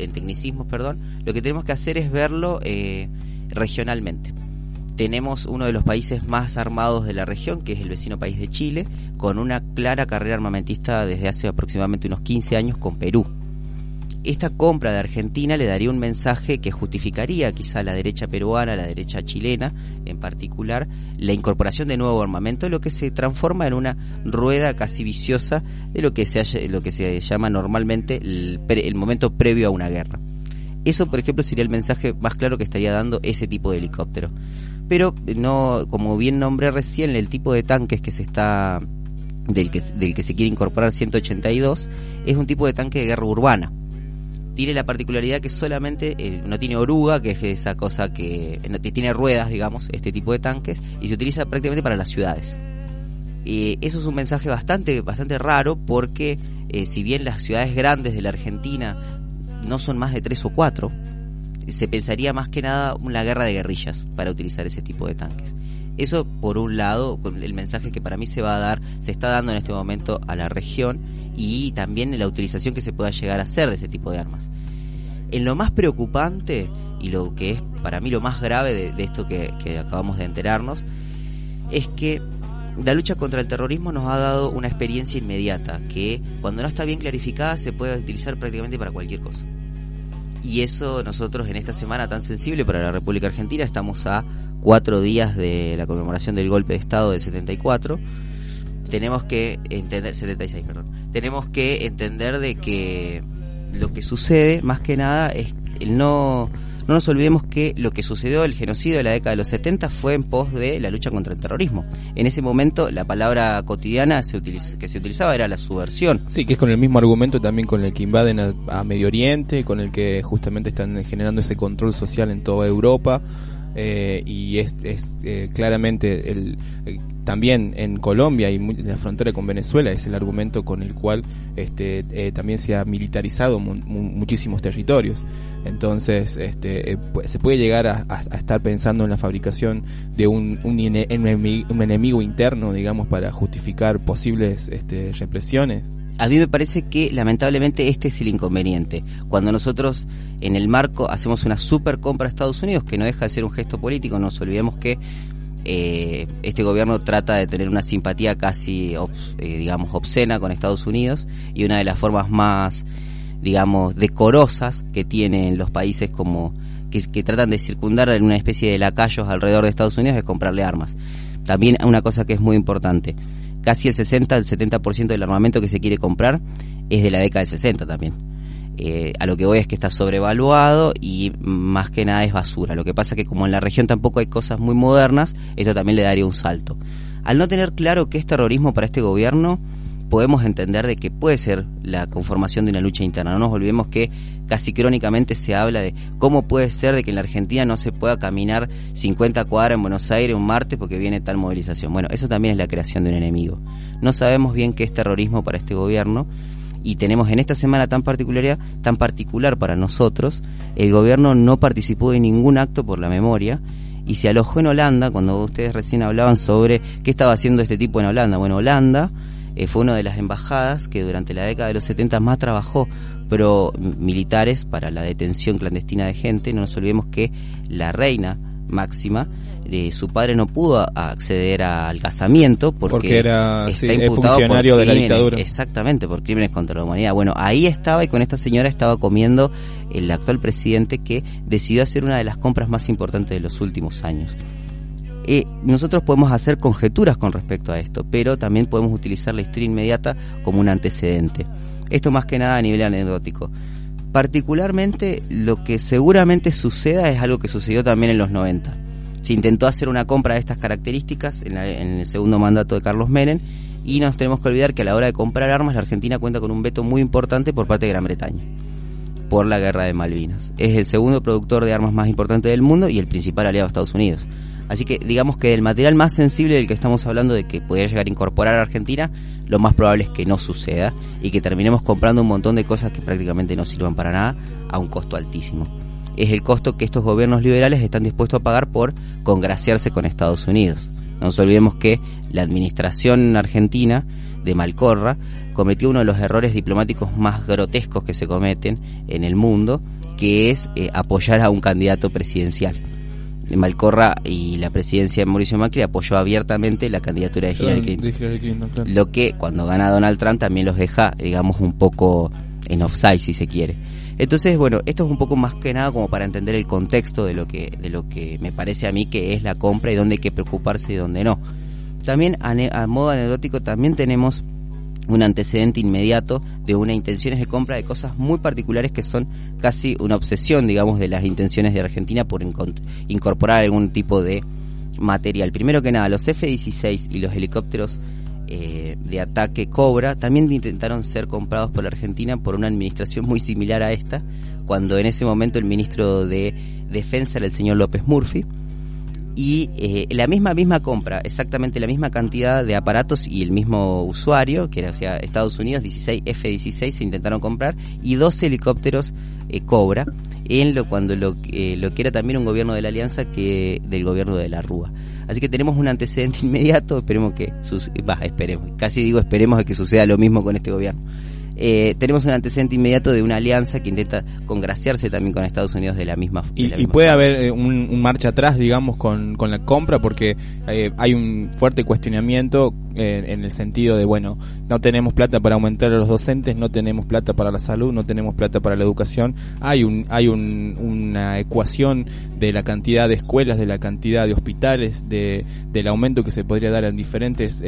lo que tenemos que hacer es verlo regionalmente. Tenemos uno de los países más armados de la región, que es el vecino país de Chile, con una clara carrera armamentista desde hace aproximadamente unos 15 años con Perú. Esta compra de Argentina le daría un mensaje que justificaría quizá a la derecha peruana, a la derecha chilena en particular, la incorporación de nuevo armamento, lo que se transforma en una rueda casi viciosa de lo que se llama normalmente el momento previo a una guerra. Eso, por ejemplo, sería el mensaje más claro que estaría dando ese tipo de helicóptero. Pero no, como bien nombré recién, el tipo de tanques que del que se quiere incorporar 182 es un tipo de tanque de guerra urbana. Tiene la particularidad que solamente no tiene oruga, que es esa cosa que tiene ruedas, digamos, este tipo de tanques, y se utiliza prácticamente para las ciudades. Eso es un mensaje bastante raro, porque si bien las ciudades grandes de la Argentina no son más de 3 o 4, se pensaría más que nada una guerra de guerrillas para utilizar ese tipo de tanques. Eso por un lado, con el mensaje que para mí se está dando en este momento a la región, y también en la utilización que se pueda llegar a hacer de ese tipo de armas. En lo más preocupante, y lo que es para mí lo más grave de esto que acabamos de enterarnos, es que la lucha contra el terrorismo nos ha dado una experiencia inmediata, que cuando no está bien clarificada se puede utilizar prácticamente para cualquier cosa. Y eso nosotros en esta semana tan sensible para la República Argentina, estamos a 4 días de la conmemoración del golpe de Estado del 74, tenemos que entender, 76, perdón, tenemos que entender de que lo que sucede más que nada es no nos olvidemos que lo que sucedió, el genocidio de la década de los 70, fue en pos de la lucha contra el terrorismo. En ese momento la palabra cotidiana que se utilizaba era la subversión. Sí, que es con el mismo argumento también con el que invaden a Medio Oriente, con el que justamente están generando ese control social en toda Europa. Y es claramente también en Colombia y la frontera con Venezuela es el argumento con el cual también se ha militarizado muchísimos territorios. Entonces se puede llegar a estar pensando en la fabricación de un enemigo interno, digamos, para justificar posibles represiones. A mí me parece que lamentablemente este es el inconveniente. Cuando nosotros en el marco hacemos una super compra a Estados Unidos, que no deja de ser un gesto político, no nos olvidemos que este gobierno trata de tener una simpatía casi digamos obscena con Estados Unidos, y una de las formas más, digamos, decorosas que tienen los países como que tratan de circundar en una especie de lacayos alrededor de Estados Unidos es comprarle armas. También una cosa que es muy importante: casi el 60-70% del armamento que se quiere comprar es de la década del 60 también. A lo que voy es que está sobrevaluado y más que nada es basura. Lo que pasa es que como en la región tampoco hay cosas muy modernas, esto también le daría un salto. Al no tener claro qué es terrorismo para este gobierno, podemos entender de que puede ser la conformación de una lucha interna. No nos olvidemos que casi crónicamente se habla de cómo puede ser de que en la Argentina no se pueda caminar 50 cuadras en Buenos Aires un martes porque viene tal movilización. Bueno, eso también es la creación de un enemigo. No sabemos bien qué es terrorismo para este gobierno, y tenemos en esta semana tan particular para nosotros, el gobierno no participó de ningún acto por la memoria, y se alojó en Holanda. Cuando ustedes recién hablaban sobre qué estaba haciendo este tipo en Holanda, bueno, Holanda fue una de las embajadas que durante la década de los 70 más trabajó pro militares para la detención clandestina de gente. No nos olvidemos que la reina máxima. Su padre no pudo acceder al casamiento porque era está imputado funcionario por de la dictadura. Exactamente, por crímenes contra la humanidad. Bueno, ahí estaba, y con esta señora estaba comiendo el actual presidente, que decidió hacer una de las compras más importantes de los últimos años. Nosotros podemos hacer conjeturas con respecto a esto, pero también podemos utilizar la historia inmediata como un antecedente. Esto más que nada a nivel anecdótico. Particularmente, lo que seguramente suceda es algo que sucedió también en los 90. Se intentó hacer una compra de estas características en el segundo mandato de Carlos Menem, y nos tenemos que olvidar que a la hora de comprar armas, la Argentina cuenta con un veto muy importante por parte de Gran Bretaña por la guerra de Malvinas. Es el segundo productor de armas más importante del mundo y el principal aliado de Estados Unidos. Así que digamos que el material más sensible del que estamos hablando, de que podría llegar a incorporar a Argentina, lo más probable es que no suceda y que terminemos comprando un montón de cosas que prácticamente no sirvan para nada a un costo altísimo. Es el costo que estos gobiernos liberales están dispuestos a pagar por congraciarse con Estados Unidos. No nos olvidemos que la administración argentina de Malcorra cometió uno de los errores diplomáticos más grotescos que se cometen en el mundo, que es apoyar a un candidato presidencial. Malcorra y la presidencia de Mauricio Macri apoyó abiertamente la candidatura de Hillary Clinton, claro. Lo que cuando gana Donald Trump también los deja, digamos, un poco en offside, si se quiere. Entonces, bueno, esto es un poco más que nada como para entender el contexto de lo que me parece a mí que es la compra y dónde hay que preocuparse y dónde no. También a modo anecdótico también tenemos un antecedente inmediato de una intenciones de compra de cosas muy particulares que son casi una obsesión, digamos, de las intenciones de Argentina por incorporar algún tipo de material. Primero que nada, los F-16 y los helicópteros de ataque Cobra también intentaron ser comprados por la Argentina por una administración muy similar a esta, cuando en ese momento el ministro de Defensa era el señor López Murphy. Y la misma compra, exactamente la misma cantidad de aparatos y el mismo usuario, que era, o sea, Estados Unidos, 16 F-16 se intentaron comprar, y 12 helicópteros Cobra, cuando lo que era también un gobierno de la Alianza, que del gobierno de la Rúa. Así que tenemos un antecedente inmediato, esperemos de que suceda lo mismo con este gobierno. Tenemos un antecedente inmediato de una alianza que intenta congraciarse también con Estados Unidos de la misma forma. Y puede haber un marcha atrás, digamos, con la compra, porque hay un fuerte cuestionamiento en el sentido de, bueno, no tenemos plata para aumentar a los docentes, no tenemos plata para la salud, no tenemos plata para la educación. Hay una ecuación de la cantidad de escuelas, de la cantidad de hospitales, del aumento que se podría dar en diferentes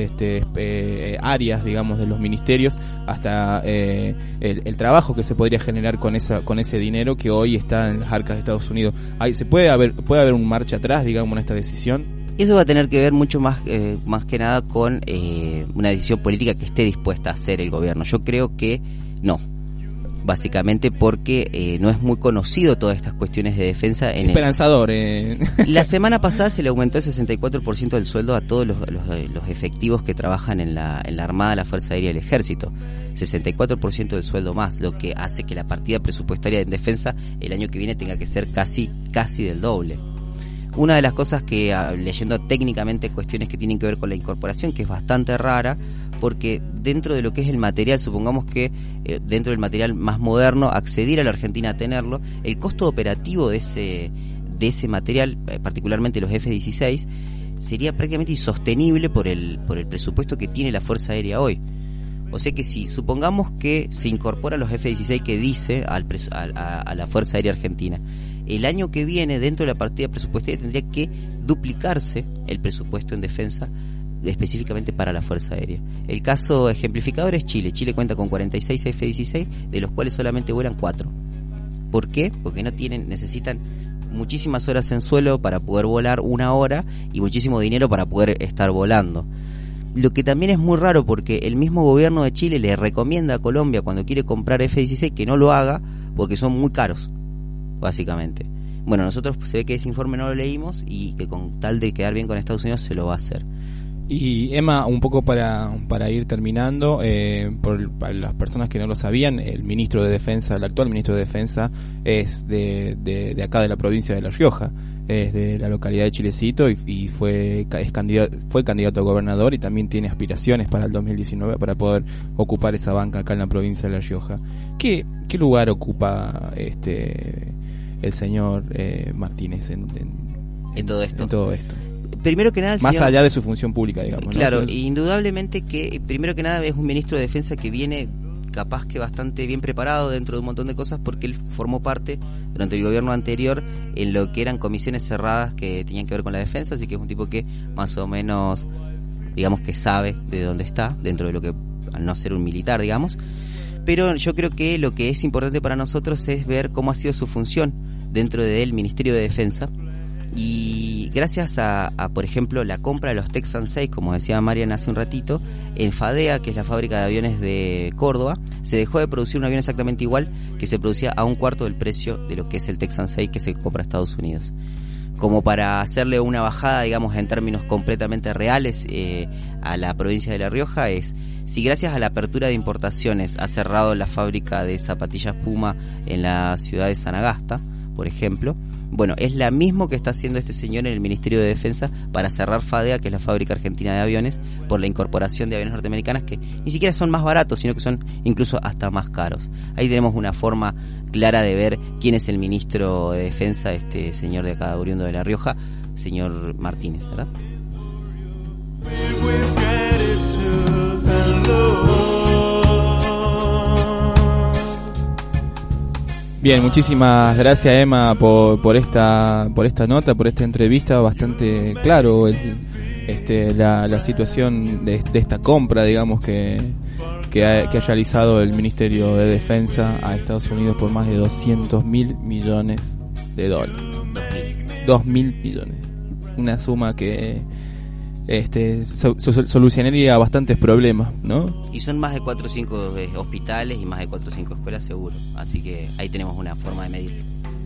áreas, digamos, de los ministerios, hasta el trabajo que se podría generar con ese dinero que hoy está en las arcas de Estados Unidos. Puede haber un marcha atrás, digamos, en esta decisión. Eso va a tener que ver mucho más que nada con una decisión política que esté dispuesta a hacer el gobierno. Yo creo que no, básicamente porque no es muy conocido todas estas cuestiones de defensa. Esperanzador. La semana pasada se le aumentó el 64% del sueldo a todos los efectivos que trabajan en la Armada, la Fuerza Aérea y el Ejército. 64% del sueldo más, lo que hace que la partida presupuestaria en defensa el año que viene tenga que ser casi del doble. Una de las cosas que, leyendo técnicamente cuestiones que tienen que ver con la incorporación, que es bastante rara, porque dentro de lo que es el material, supongamos que dentro del material más moderno, acceder a la Argentina a tenerlo, el costo operativo de ese material, particularmente los F-16, sería prácticamente insostenible por el presupuesto que tiene la Fuerza Aérea hoy. O sea que si supongamos que se incorporan los F-16 que dice a la Fuerza Aérea Argentina, el año que viene dentro de la partida presupuestaria tendría que duplicarse el presupuesto en defensa específicamente para la Fuerza Aérea. El caso ejemplificador es Chile. Chile cuenta con 46 F-16, de los cuales solamente vuelan 4. ¿Por qué? Porque necesitan muchísimas horas en suelo para poder volar 1 hora y muchísimo dinero para poder estar volando. Lo que también es muy raro, porque el mismo gobierno de Chile le recomienda a Colombia, cuando quiere comprar F-16, que no lo haga porque son muy caros, básicamente. Bueno, nosotros se ve que ese informe no lo leímos y que con tal de quedar bien con Estados Unidos se lo va a hacer. Y Emma, un poco para ir terminando, para las personas que no lo sabían, el ministro de Defensa, el actual ministro de Defensa, es de acá de la provincia de La Rioja, es de la localidad de Chilecito y fue candidato a gobernador y también tiene aspiraciones para el 2019 para poder ocupar esa banca acá en la provincia de La Rioja. ¿Qué lugar ocupa el señor Martínez en todo esto. Primero que nada, más allá de su función pública, digamos. Claro, ¿no? Indudablemente que primero que nada es un ministro de Defensa que viene capaz que bastante bien preparado dentro de un montón de cosas, porque él formó parte durante el gobierno anterior en lo que eran comisiones cerradas que tenían que ver con la defensa, así que es un tipo que más o menos, digamos, que sabe de dónde está, dentro de lo que, al no ser un militar, digamos. Pero yo creo que lo que es importante para nosotros es ver cómo ha sido su función dentro del Ministerio de Defensa. Y gracias a, por ejemplo, la compra de los Texan 6, como decía Marian hace un ratito, en FADEA, que es la fábrica de aviones de Córdoba, se dejó de producir un avión exactamente igual que se producía a un cuarto del precio de lo que es el Texan 6 que se compra a Estados Unidos. Como para hacerle una bajada, digamos, en términos completamente reales a la provincia de La Rioja, es si gracias a la apertura de importaciones ha cerrado la fábrica de zapatillas Puma en la ciudad de Sanagasta, por ejemplo, bueno, es la misma que está haciendo este señor en el Ministerio de Defensa para cerrar FADEA, que es la fábrica argentina de aviones, por la incorporación de aviones norteamericanos que ni siquiera son más baratos, sino que son incluso hasta más caros. Ahí tenemos una forma clara de ver quién es el ministro de Defensa, este señor de acá, oriundo de La Rioja, señor Martínez, ¿verdad? Bien, muchísimas gracias, Emma, por esta nota, por esta entrevista. Bastante claro la situación de esta compra, digamos, que ha realizado el Ministerio de Defensa a Estados Unidos por más de $200.000 millones. 2.000 millones. Una suma que solucionaría bastantes problemas, ¿no? Y son más de 4 o 5 hospitales y más de 4 o 5 escuelas seguro, así que ahí tenemos una forma de medir.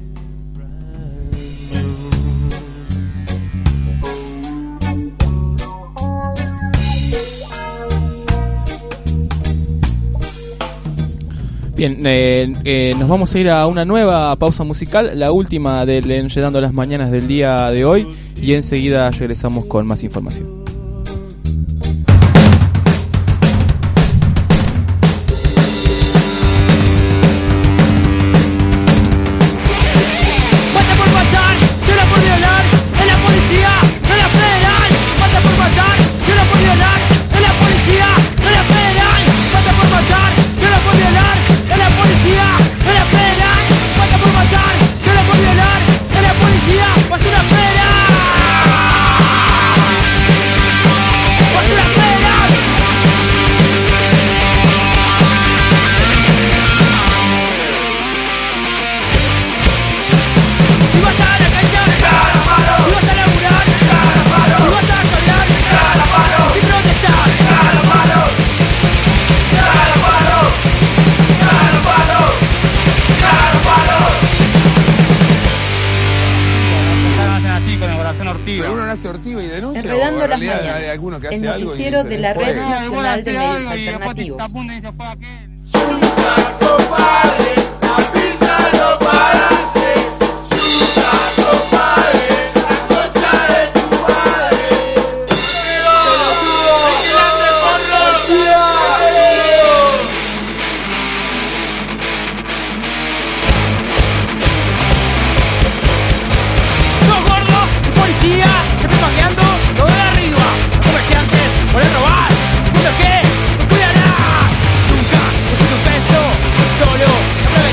Bien, nos vamos a ir a una nueva pausa musical, la última del Enredando las Mañanas del día de hoy, y enseguida regresamos con más información. Enredando las Mañanas, el noticiero de la Red Nacional de Medios Alternativos. Solo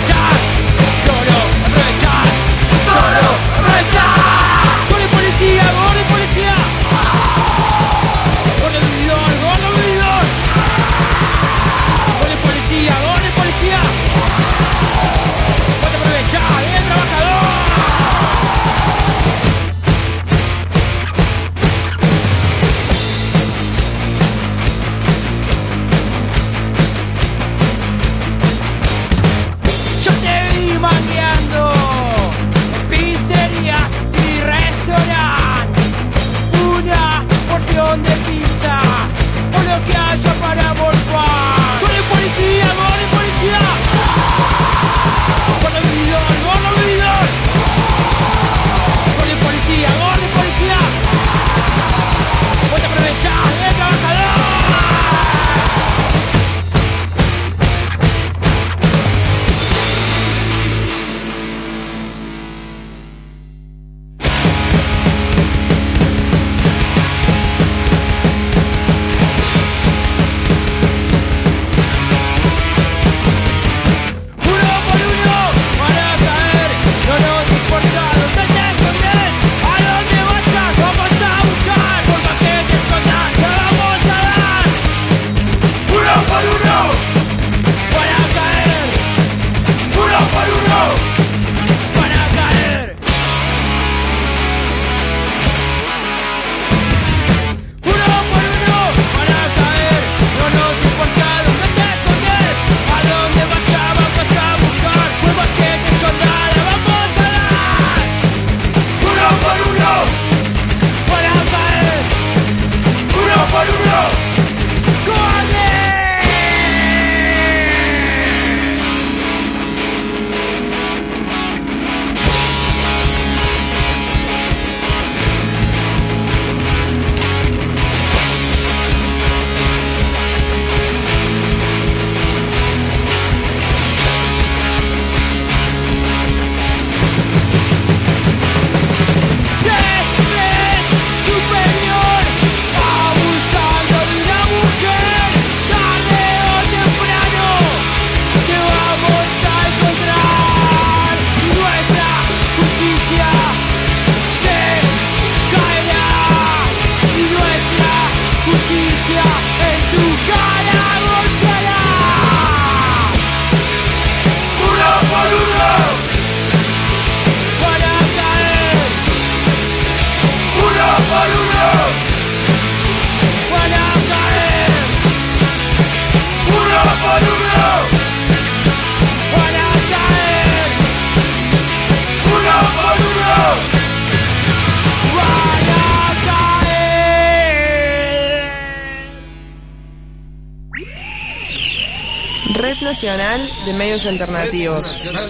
Nacional de Medios Alternativos.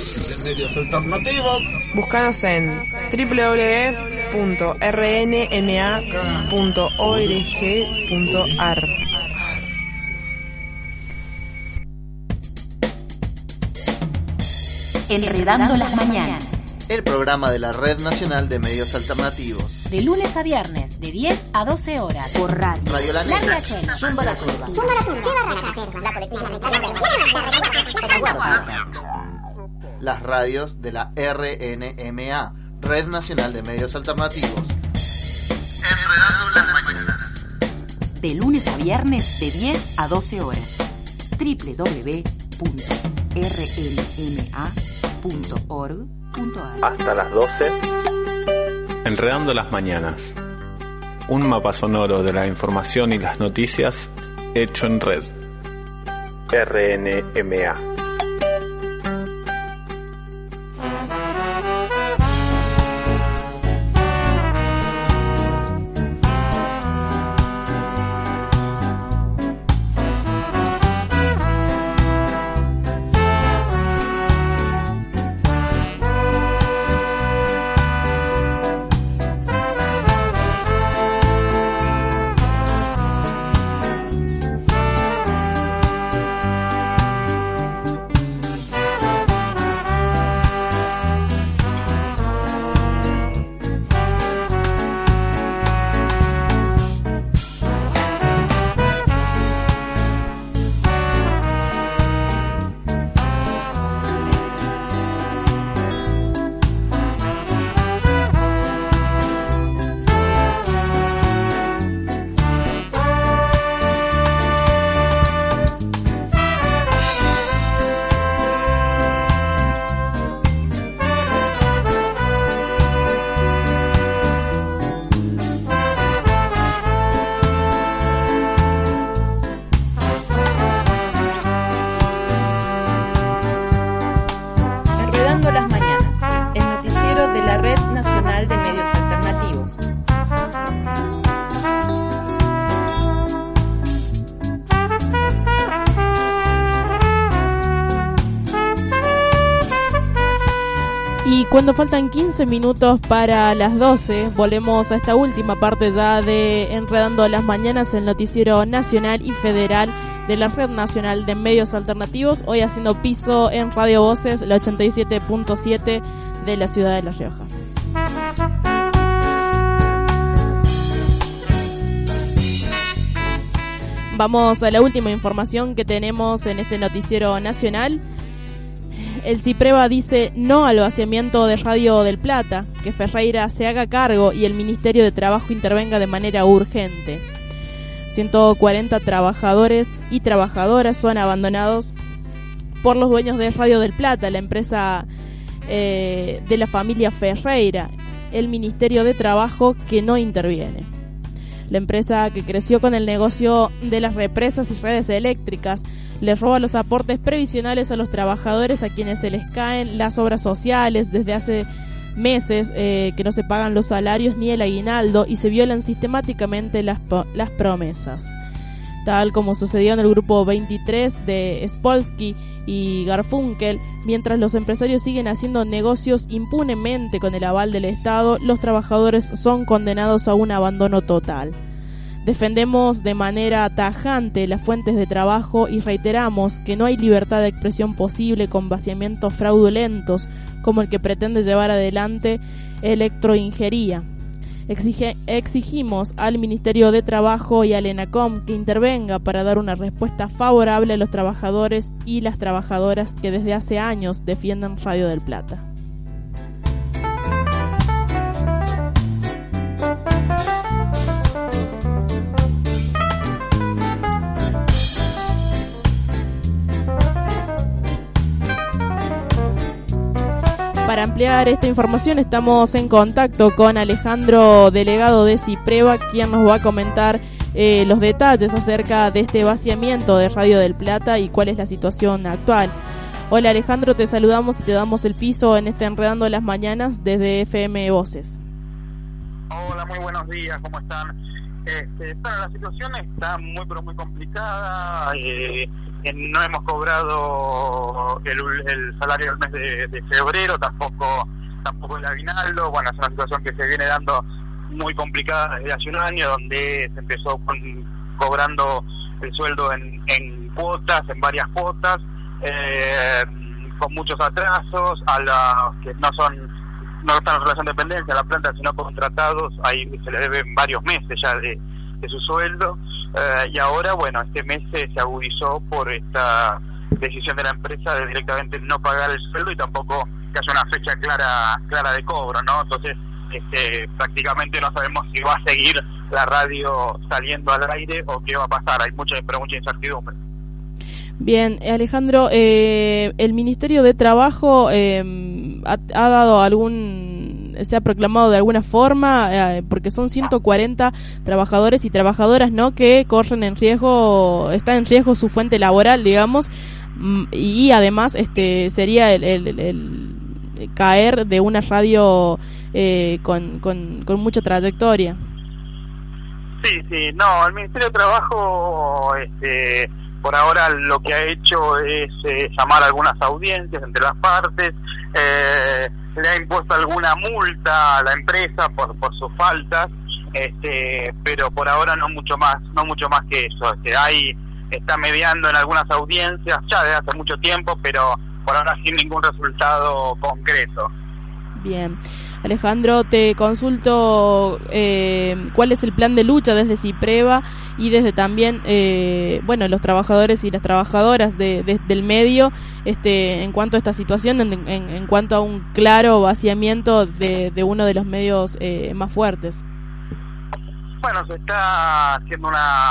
Búscanos en www.rnma.org.ar. Enredando las mañanas. El programa de la Red Nacional de Medios Alternativos. De lunes a viernes, de 10 a 12 horas. Por radio. Radio La Negra. Zumba la Curva. La colectiva. Las radios de la RNMA, Red Nacional de Medios Alternativos. Enredando las mañanas. De lunes a viernes, de 10 a 12 horas. www.rnma.org.ar. Hasta las 12. Enredando las mañanas. Un mapa sonoro de la información y las noticias hecho en red. RNMA. Cuando faltan 15 minutos para las 12, volvemos a esta última parte ya de Enredando las Mañanas, el noticiero nacional y federal de la Red Nacional de Medios Alternativos, hoy haciendo piso en Radio Voces, la 87.7 de la ciudad de La Rioja. Vamos a la última información que tenemos en este noticiero nacional. El CIPREVA dice no al vaciamiento de Radio del Plata, que Ferreira se haga cargo y el Ministerio de Trabajo intervenga de manera urgente. 140 trabajadores y trabajadoras son abandonados por los dueños de Radio del Plata, la empresa de la familia Ferreira, el Ministerio de Trabajo que no interviene. La empresa, que creció con el negocio de las represas y redes eléctricas, les roba los aportes previsionales a los trabajadores, a quienes se les caen las obras sociales desde hace meses, que no se pagan los salarios ni el aguinaldo y se violan sistemáticamente las promesas. Tal como sucedió en el grupo 23 de Spolsky y Garfunkel, mientras los empresarios siguen haciendo negocios impunemente con el aval del Estado, los trabajadores son condenados a un abandono total. Defendemos de manera tajante las fuentes de trabajo y reiteramos que no hay libertad de expresión posible con vaciamientos fraudulentos como el que pretende llevar adelante Electroingeniería. Exigimos al Ministerio de Trabajo y al ENACOM que intervenga para dar una respuesta favorable a los trabajadores y las trabajadoras que desde hace años defienden Radio del Plata. Para ampliar esta información estamos en contacto con Alejandro, delegado de CIPREVA, quien nos va a comentar los detalles acerca de este vaciamiento de Radio del Plata y cuál es la situación actual. Hola Alejandro, te saludamos y te damos el piso en este Enredando las Mañanas desde FM Voces. Hola, muy buenos días, ¿cómo están? Bueno, la situación está muy pero muy complicada. no hemos cobrado el salario del mes de febrero, tampoco el aguinaldo. Bueno, es una situación que se viene dando muy complicada desde hace un año, donde se empezó cobrando el sueldo en cuotas, en varias cuotas, con muchos atrasos a los que no están en relación de dependencia a la planta, sino contratados. Ahí se le deben varios meses ya de su sueldo, y ahora, bueno, este mes se agudizó por esta decisión de la empresa de directamente no pagar el sueldo y tampoco que haya una fecha clara de cobro, ¿no? Entonces, prácticamente no sabemos si va a seguir la radio saliendo al aire o qué va a pasar. Hay mucha incertidumbre. Bien, Alejandro, el Ministerio de Trabajo ha dado se ha proclamado de alguna forma, porque son 140 trabajadores y trabajadoras, ¿no?, que corren en riesgo, está en riesgo su fuente laboral, digamos, y además sería el caer de una radio con mucha trayectoria. Sí, no, el Ministerio de Trabajo por ahora lo que ha hecho es llamar a algunas audiencias entre las partes, le ha impuesto alguna multa a la empresa por sus faltas, pero por ahora no mucho más que eso. Está mediando en algunas audiencias ya desde hace mucho tiempo, pero por ahora sin ningún resultado concreto. Bien. Alejandro, te consulto cuál es el plan de lucha desde CIPREVA y desde también los trabajadores y las trabajadoras del medio en cuanto a esta situación, en cuanto a un claro vaciamiento de uno de los medios más fuertes. Bueno, se está haciendo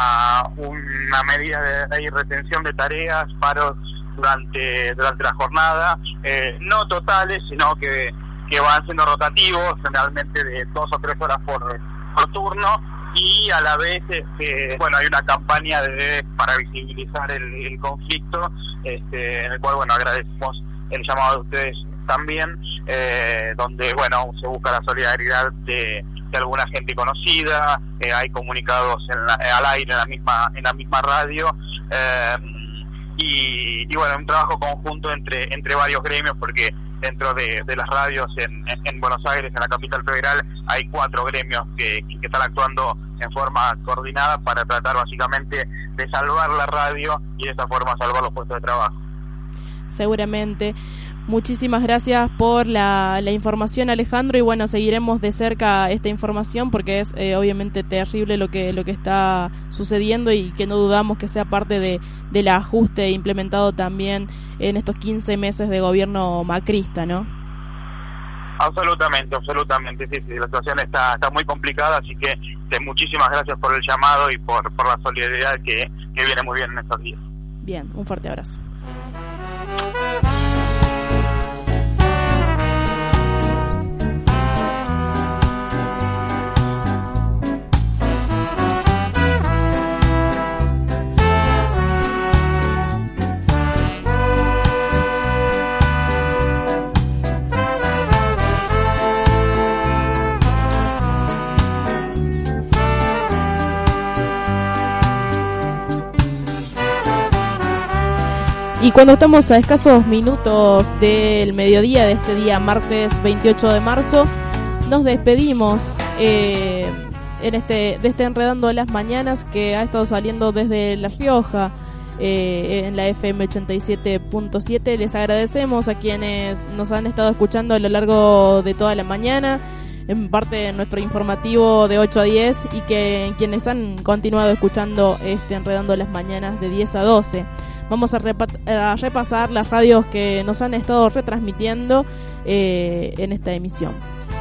una medida de retención de tareas, paros durante la jornada, no totales, sino que van siendo rotativos, generalmente de 2 o 3 horas por turno, y a la vez hay una campaña para visibilizar el conflicto, en el cual agradecemos el llamado de ustedes también, donde se busca la solidaridad de alguna gente conocida, hay comunicados al aire en la misma radio, y un trabajo conjunto entre varios gremios, porque dentro de las radios en Buenos Aires, en la capital federal, hay 4 gremios que están actuando en forma coordinada para tratar básicamente de salvar la radio y de esta forma salvar los puestos de trabajo. Seguramente. Muchísimas gracias por la información, Alejandro, y seguiremos de cerca esta información porque es obviamente terrible lo que está sucediendo y que no dudamos que sea parte del ajuste implementado también en estos 15 meses de gobierno macrista, ¿no? Absolutamente, sí, la situación está muy complicada, así que muchísimas gracias por el llamado y por la solidaridad que viene muy bien en estos días. Bien, un fuerte abrazo. Y cuando estamos a escasos minutos del mediodía de este día, martes 28 de marzo, nos despedimos de este Enredando las Mañanas que ha estado saliendo desde La Rioja en la FM 87.7. Les agradecemos a quienes nos han estado escuchando a lo largo de toda la mañana, en parte de nuestro informativo de 8 a 10, y quienes han continuado escuchando Enredando las Mañanas de 10 a 12. Vamos a repasar las radios que nos han estado retransmitiendo en esta emisión.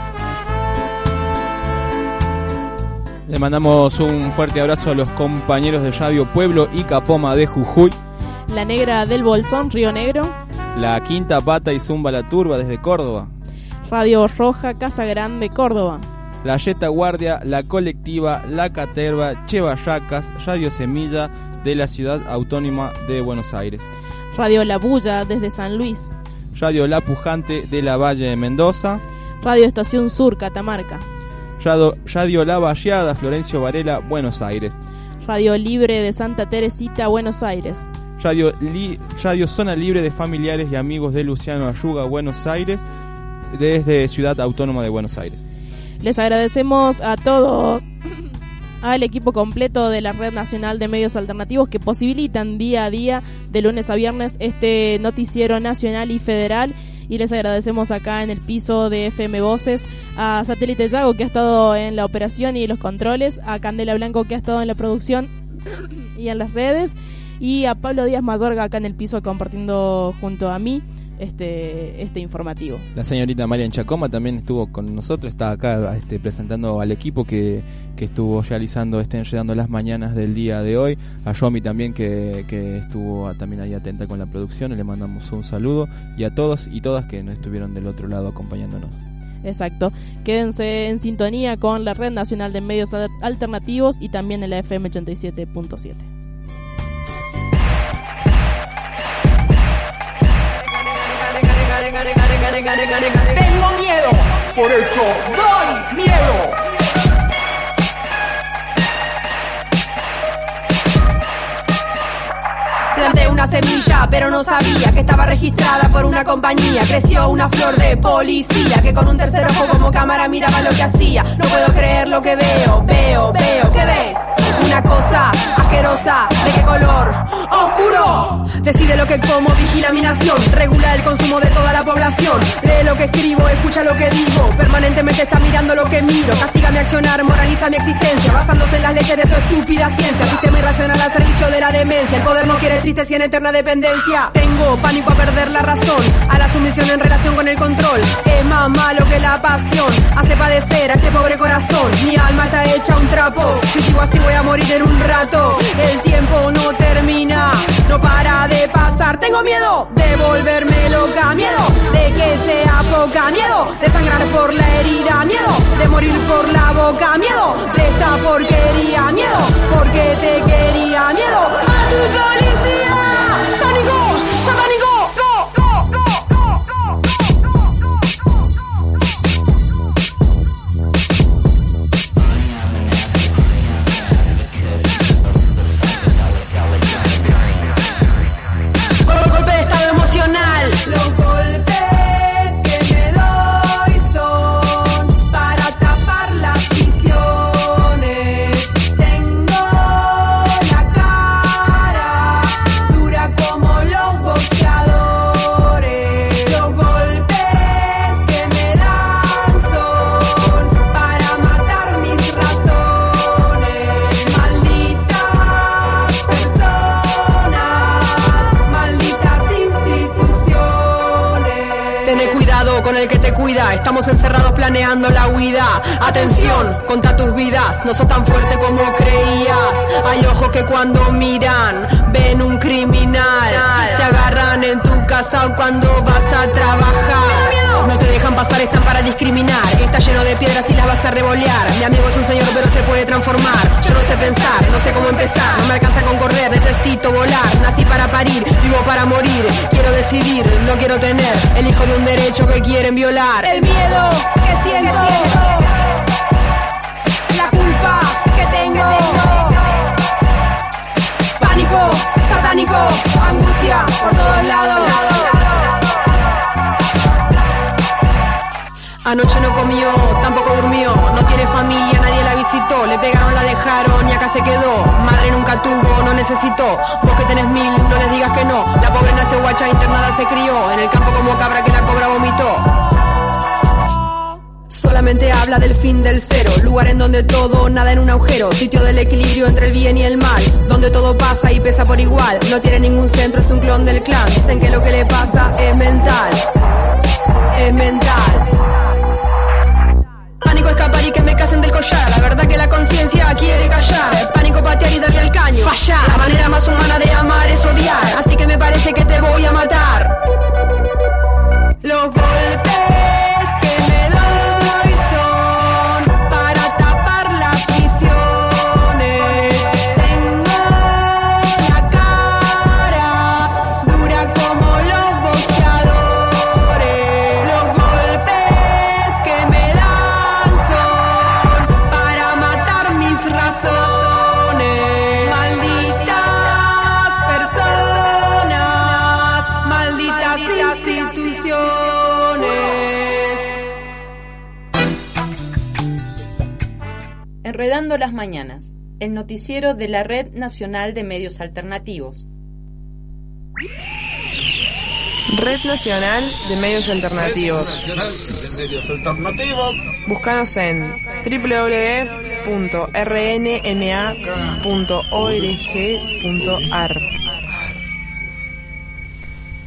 Le mandamos un fuerte abrazo a los compañeros de Radio Pueblo y Capoma de Jujuy, La Negra del Bolsón, Río Negro, La Quinta Pata y Zumba la Turba desde Córdoba, Radio Roja, Casa Grande, Córdoba, La Yeta Guardia, La Colectiva, La Caterva, Chevarracas, Radio Semilla de la Ciudad Autónoma de Buenos Aires, Radio La Bulla desde San Luis, Radio La Pujante de la Valle de Mendoza, Radio Estación Sur, Catamarca, Radio La Valleada, Florencio Varela, Buenos Aires, Radio Libre de Santa Teresita, Buenos Aires, Radio Zona Libre de familiares y amigos de Luciano Ayuga, Buenos Aires, desde Ciudad Autónoma de Buenos Aires. Les agradecemos a todo al equipo completo de la Red Nacional de Medios Alternativos que posibilitan día a día, de lunes a viernes, este noticiero nacional y federal. Y les agradecemos acá en el piso de FM Voces a Satélite Yago, que ha estado en la operación y los controles, a Candela Blanco, que ha estado en la producción y en las redes, y a Pablo Díaz Mayorga acá en el piso compartiendo junto a mí este informativo. La señorita Marian Chacoma también estuvo con nosotros, está acá presentando al equipo que estuvo realizando Enredando las Mañanas del día de hoy, a Yomi también que estuvo también ahí atenta con la producción, le mandamos un saludo, y a todos y todas que nos estuvieron del otro lado acompañándonos. Exacto, quédense en sintonía con la Red Nacional de Medios Alternativos y también en la FM 87.7. Tengo miedo, por eso doy miedo. Planté una semilla, pero no sabía que estaba registrada por una compañía. Creció una flor de policía que con un tercer ojo como cámara miraba lo que hacía. No puedo creer lo que veo. ¿Qué ves? Una cosa asquerosa. ¿De qué color? Oscuro. Decide lo que como, vigila mi nación. Regula el consumo de toda la población. Lee lo que escribo, escucha lo que digo. Permanentemente está mirando lo que miro. Castiga mi accionar, moraliza mi existencia, basándose en las leyes de su estúpida ciencia. Sistema irracional al servicio de la demencia. El poder no quiere tristeza y en eterna dependencia. Tengo pánico a perder la razón, a la sumisión en relación con el control. Es más malo que la pasión, hace padecer a este pobre corazón. Mi alma está hecha un trapo, si sigo así voy a morir en un rato. El tiempo no termina, no para de pasar. Tengo miedo de volverme loca, miedo de que sea poca, miedo de sangrar por la herida, miedo de morir por la boca, miedo de esta porquería, miedo porque te quería, miedo a tu policía. Pánico, satánico, golpe de estado emocional. Los golpes que me doy son para tapar las visiones. Tengo la cara dura como los boxeadores. Los golpes que me dan son para matar mis razones. Malditas personas, malditas instituciones. Tené cuidado con el que te cuida, estamos encerrados planeando la huida. Atención, contra tus vidas, no sos tan fuerte como creías. Hay ojos que cuando miran ven un criminal. Te agarran en tu casa cuando vas a trabajar. No te dejan pasar, están para discriminar. Está lleno de piedras y las vas a revolear. Mi amigo es un señor pero se puede transformar. Yo no sé pensar, no sé cómo empezar. No me alcanza con correr, necesito volar. Nací para parir, vivo para morir. Quiero decidir, no quiero tener el hijo de un derecho que quieren violar. El miedo que siento, la culpa que tengo, pánico, satánico, angustia por todos lados. Anoche no comió, tampoco durmió, no tiene familia, nadie la visitó, le pegaron, la dejaron y acá se quedó. Madre nunca tuvo, no necesitó, vos que tenés 1000, no les digas que no. La pobre nació guacha, internada se crió, en el campo como cabra que la cobra vomitó. Solamente habla del fin del cero, lugar en donde todo nada en un agujero, sitio del equilibrio entre el bien y el mal, donde todo pasa y pesa por igual. No tiene ningún centro, es un clon del clan. Dicen que lo que le pasa es mental, es mental. Pánico escapar y que me casen del collar. La verdad que la conciencia quiere callar. Pánico patear y darle al caño. Fallar. La manera más humana de amar es odiar. Así que me parece que te voy a matar. Los golpes que me doy son para tapar las visiones. Tengo la cara dura como los boxeadores. Los golpes que me dan son para matar mis razones. Malditas Enredando las Mañanas, el noticiero de la Red Nacional de Medios Alternativos. Red Nacional de Medios Alternativos. Búscanos en www.rnma.org.ar.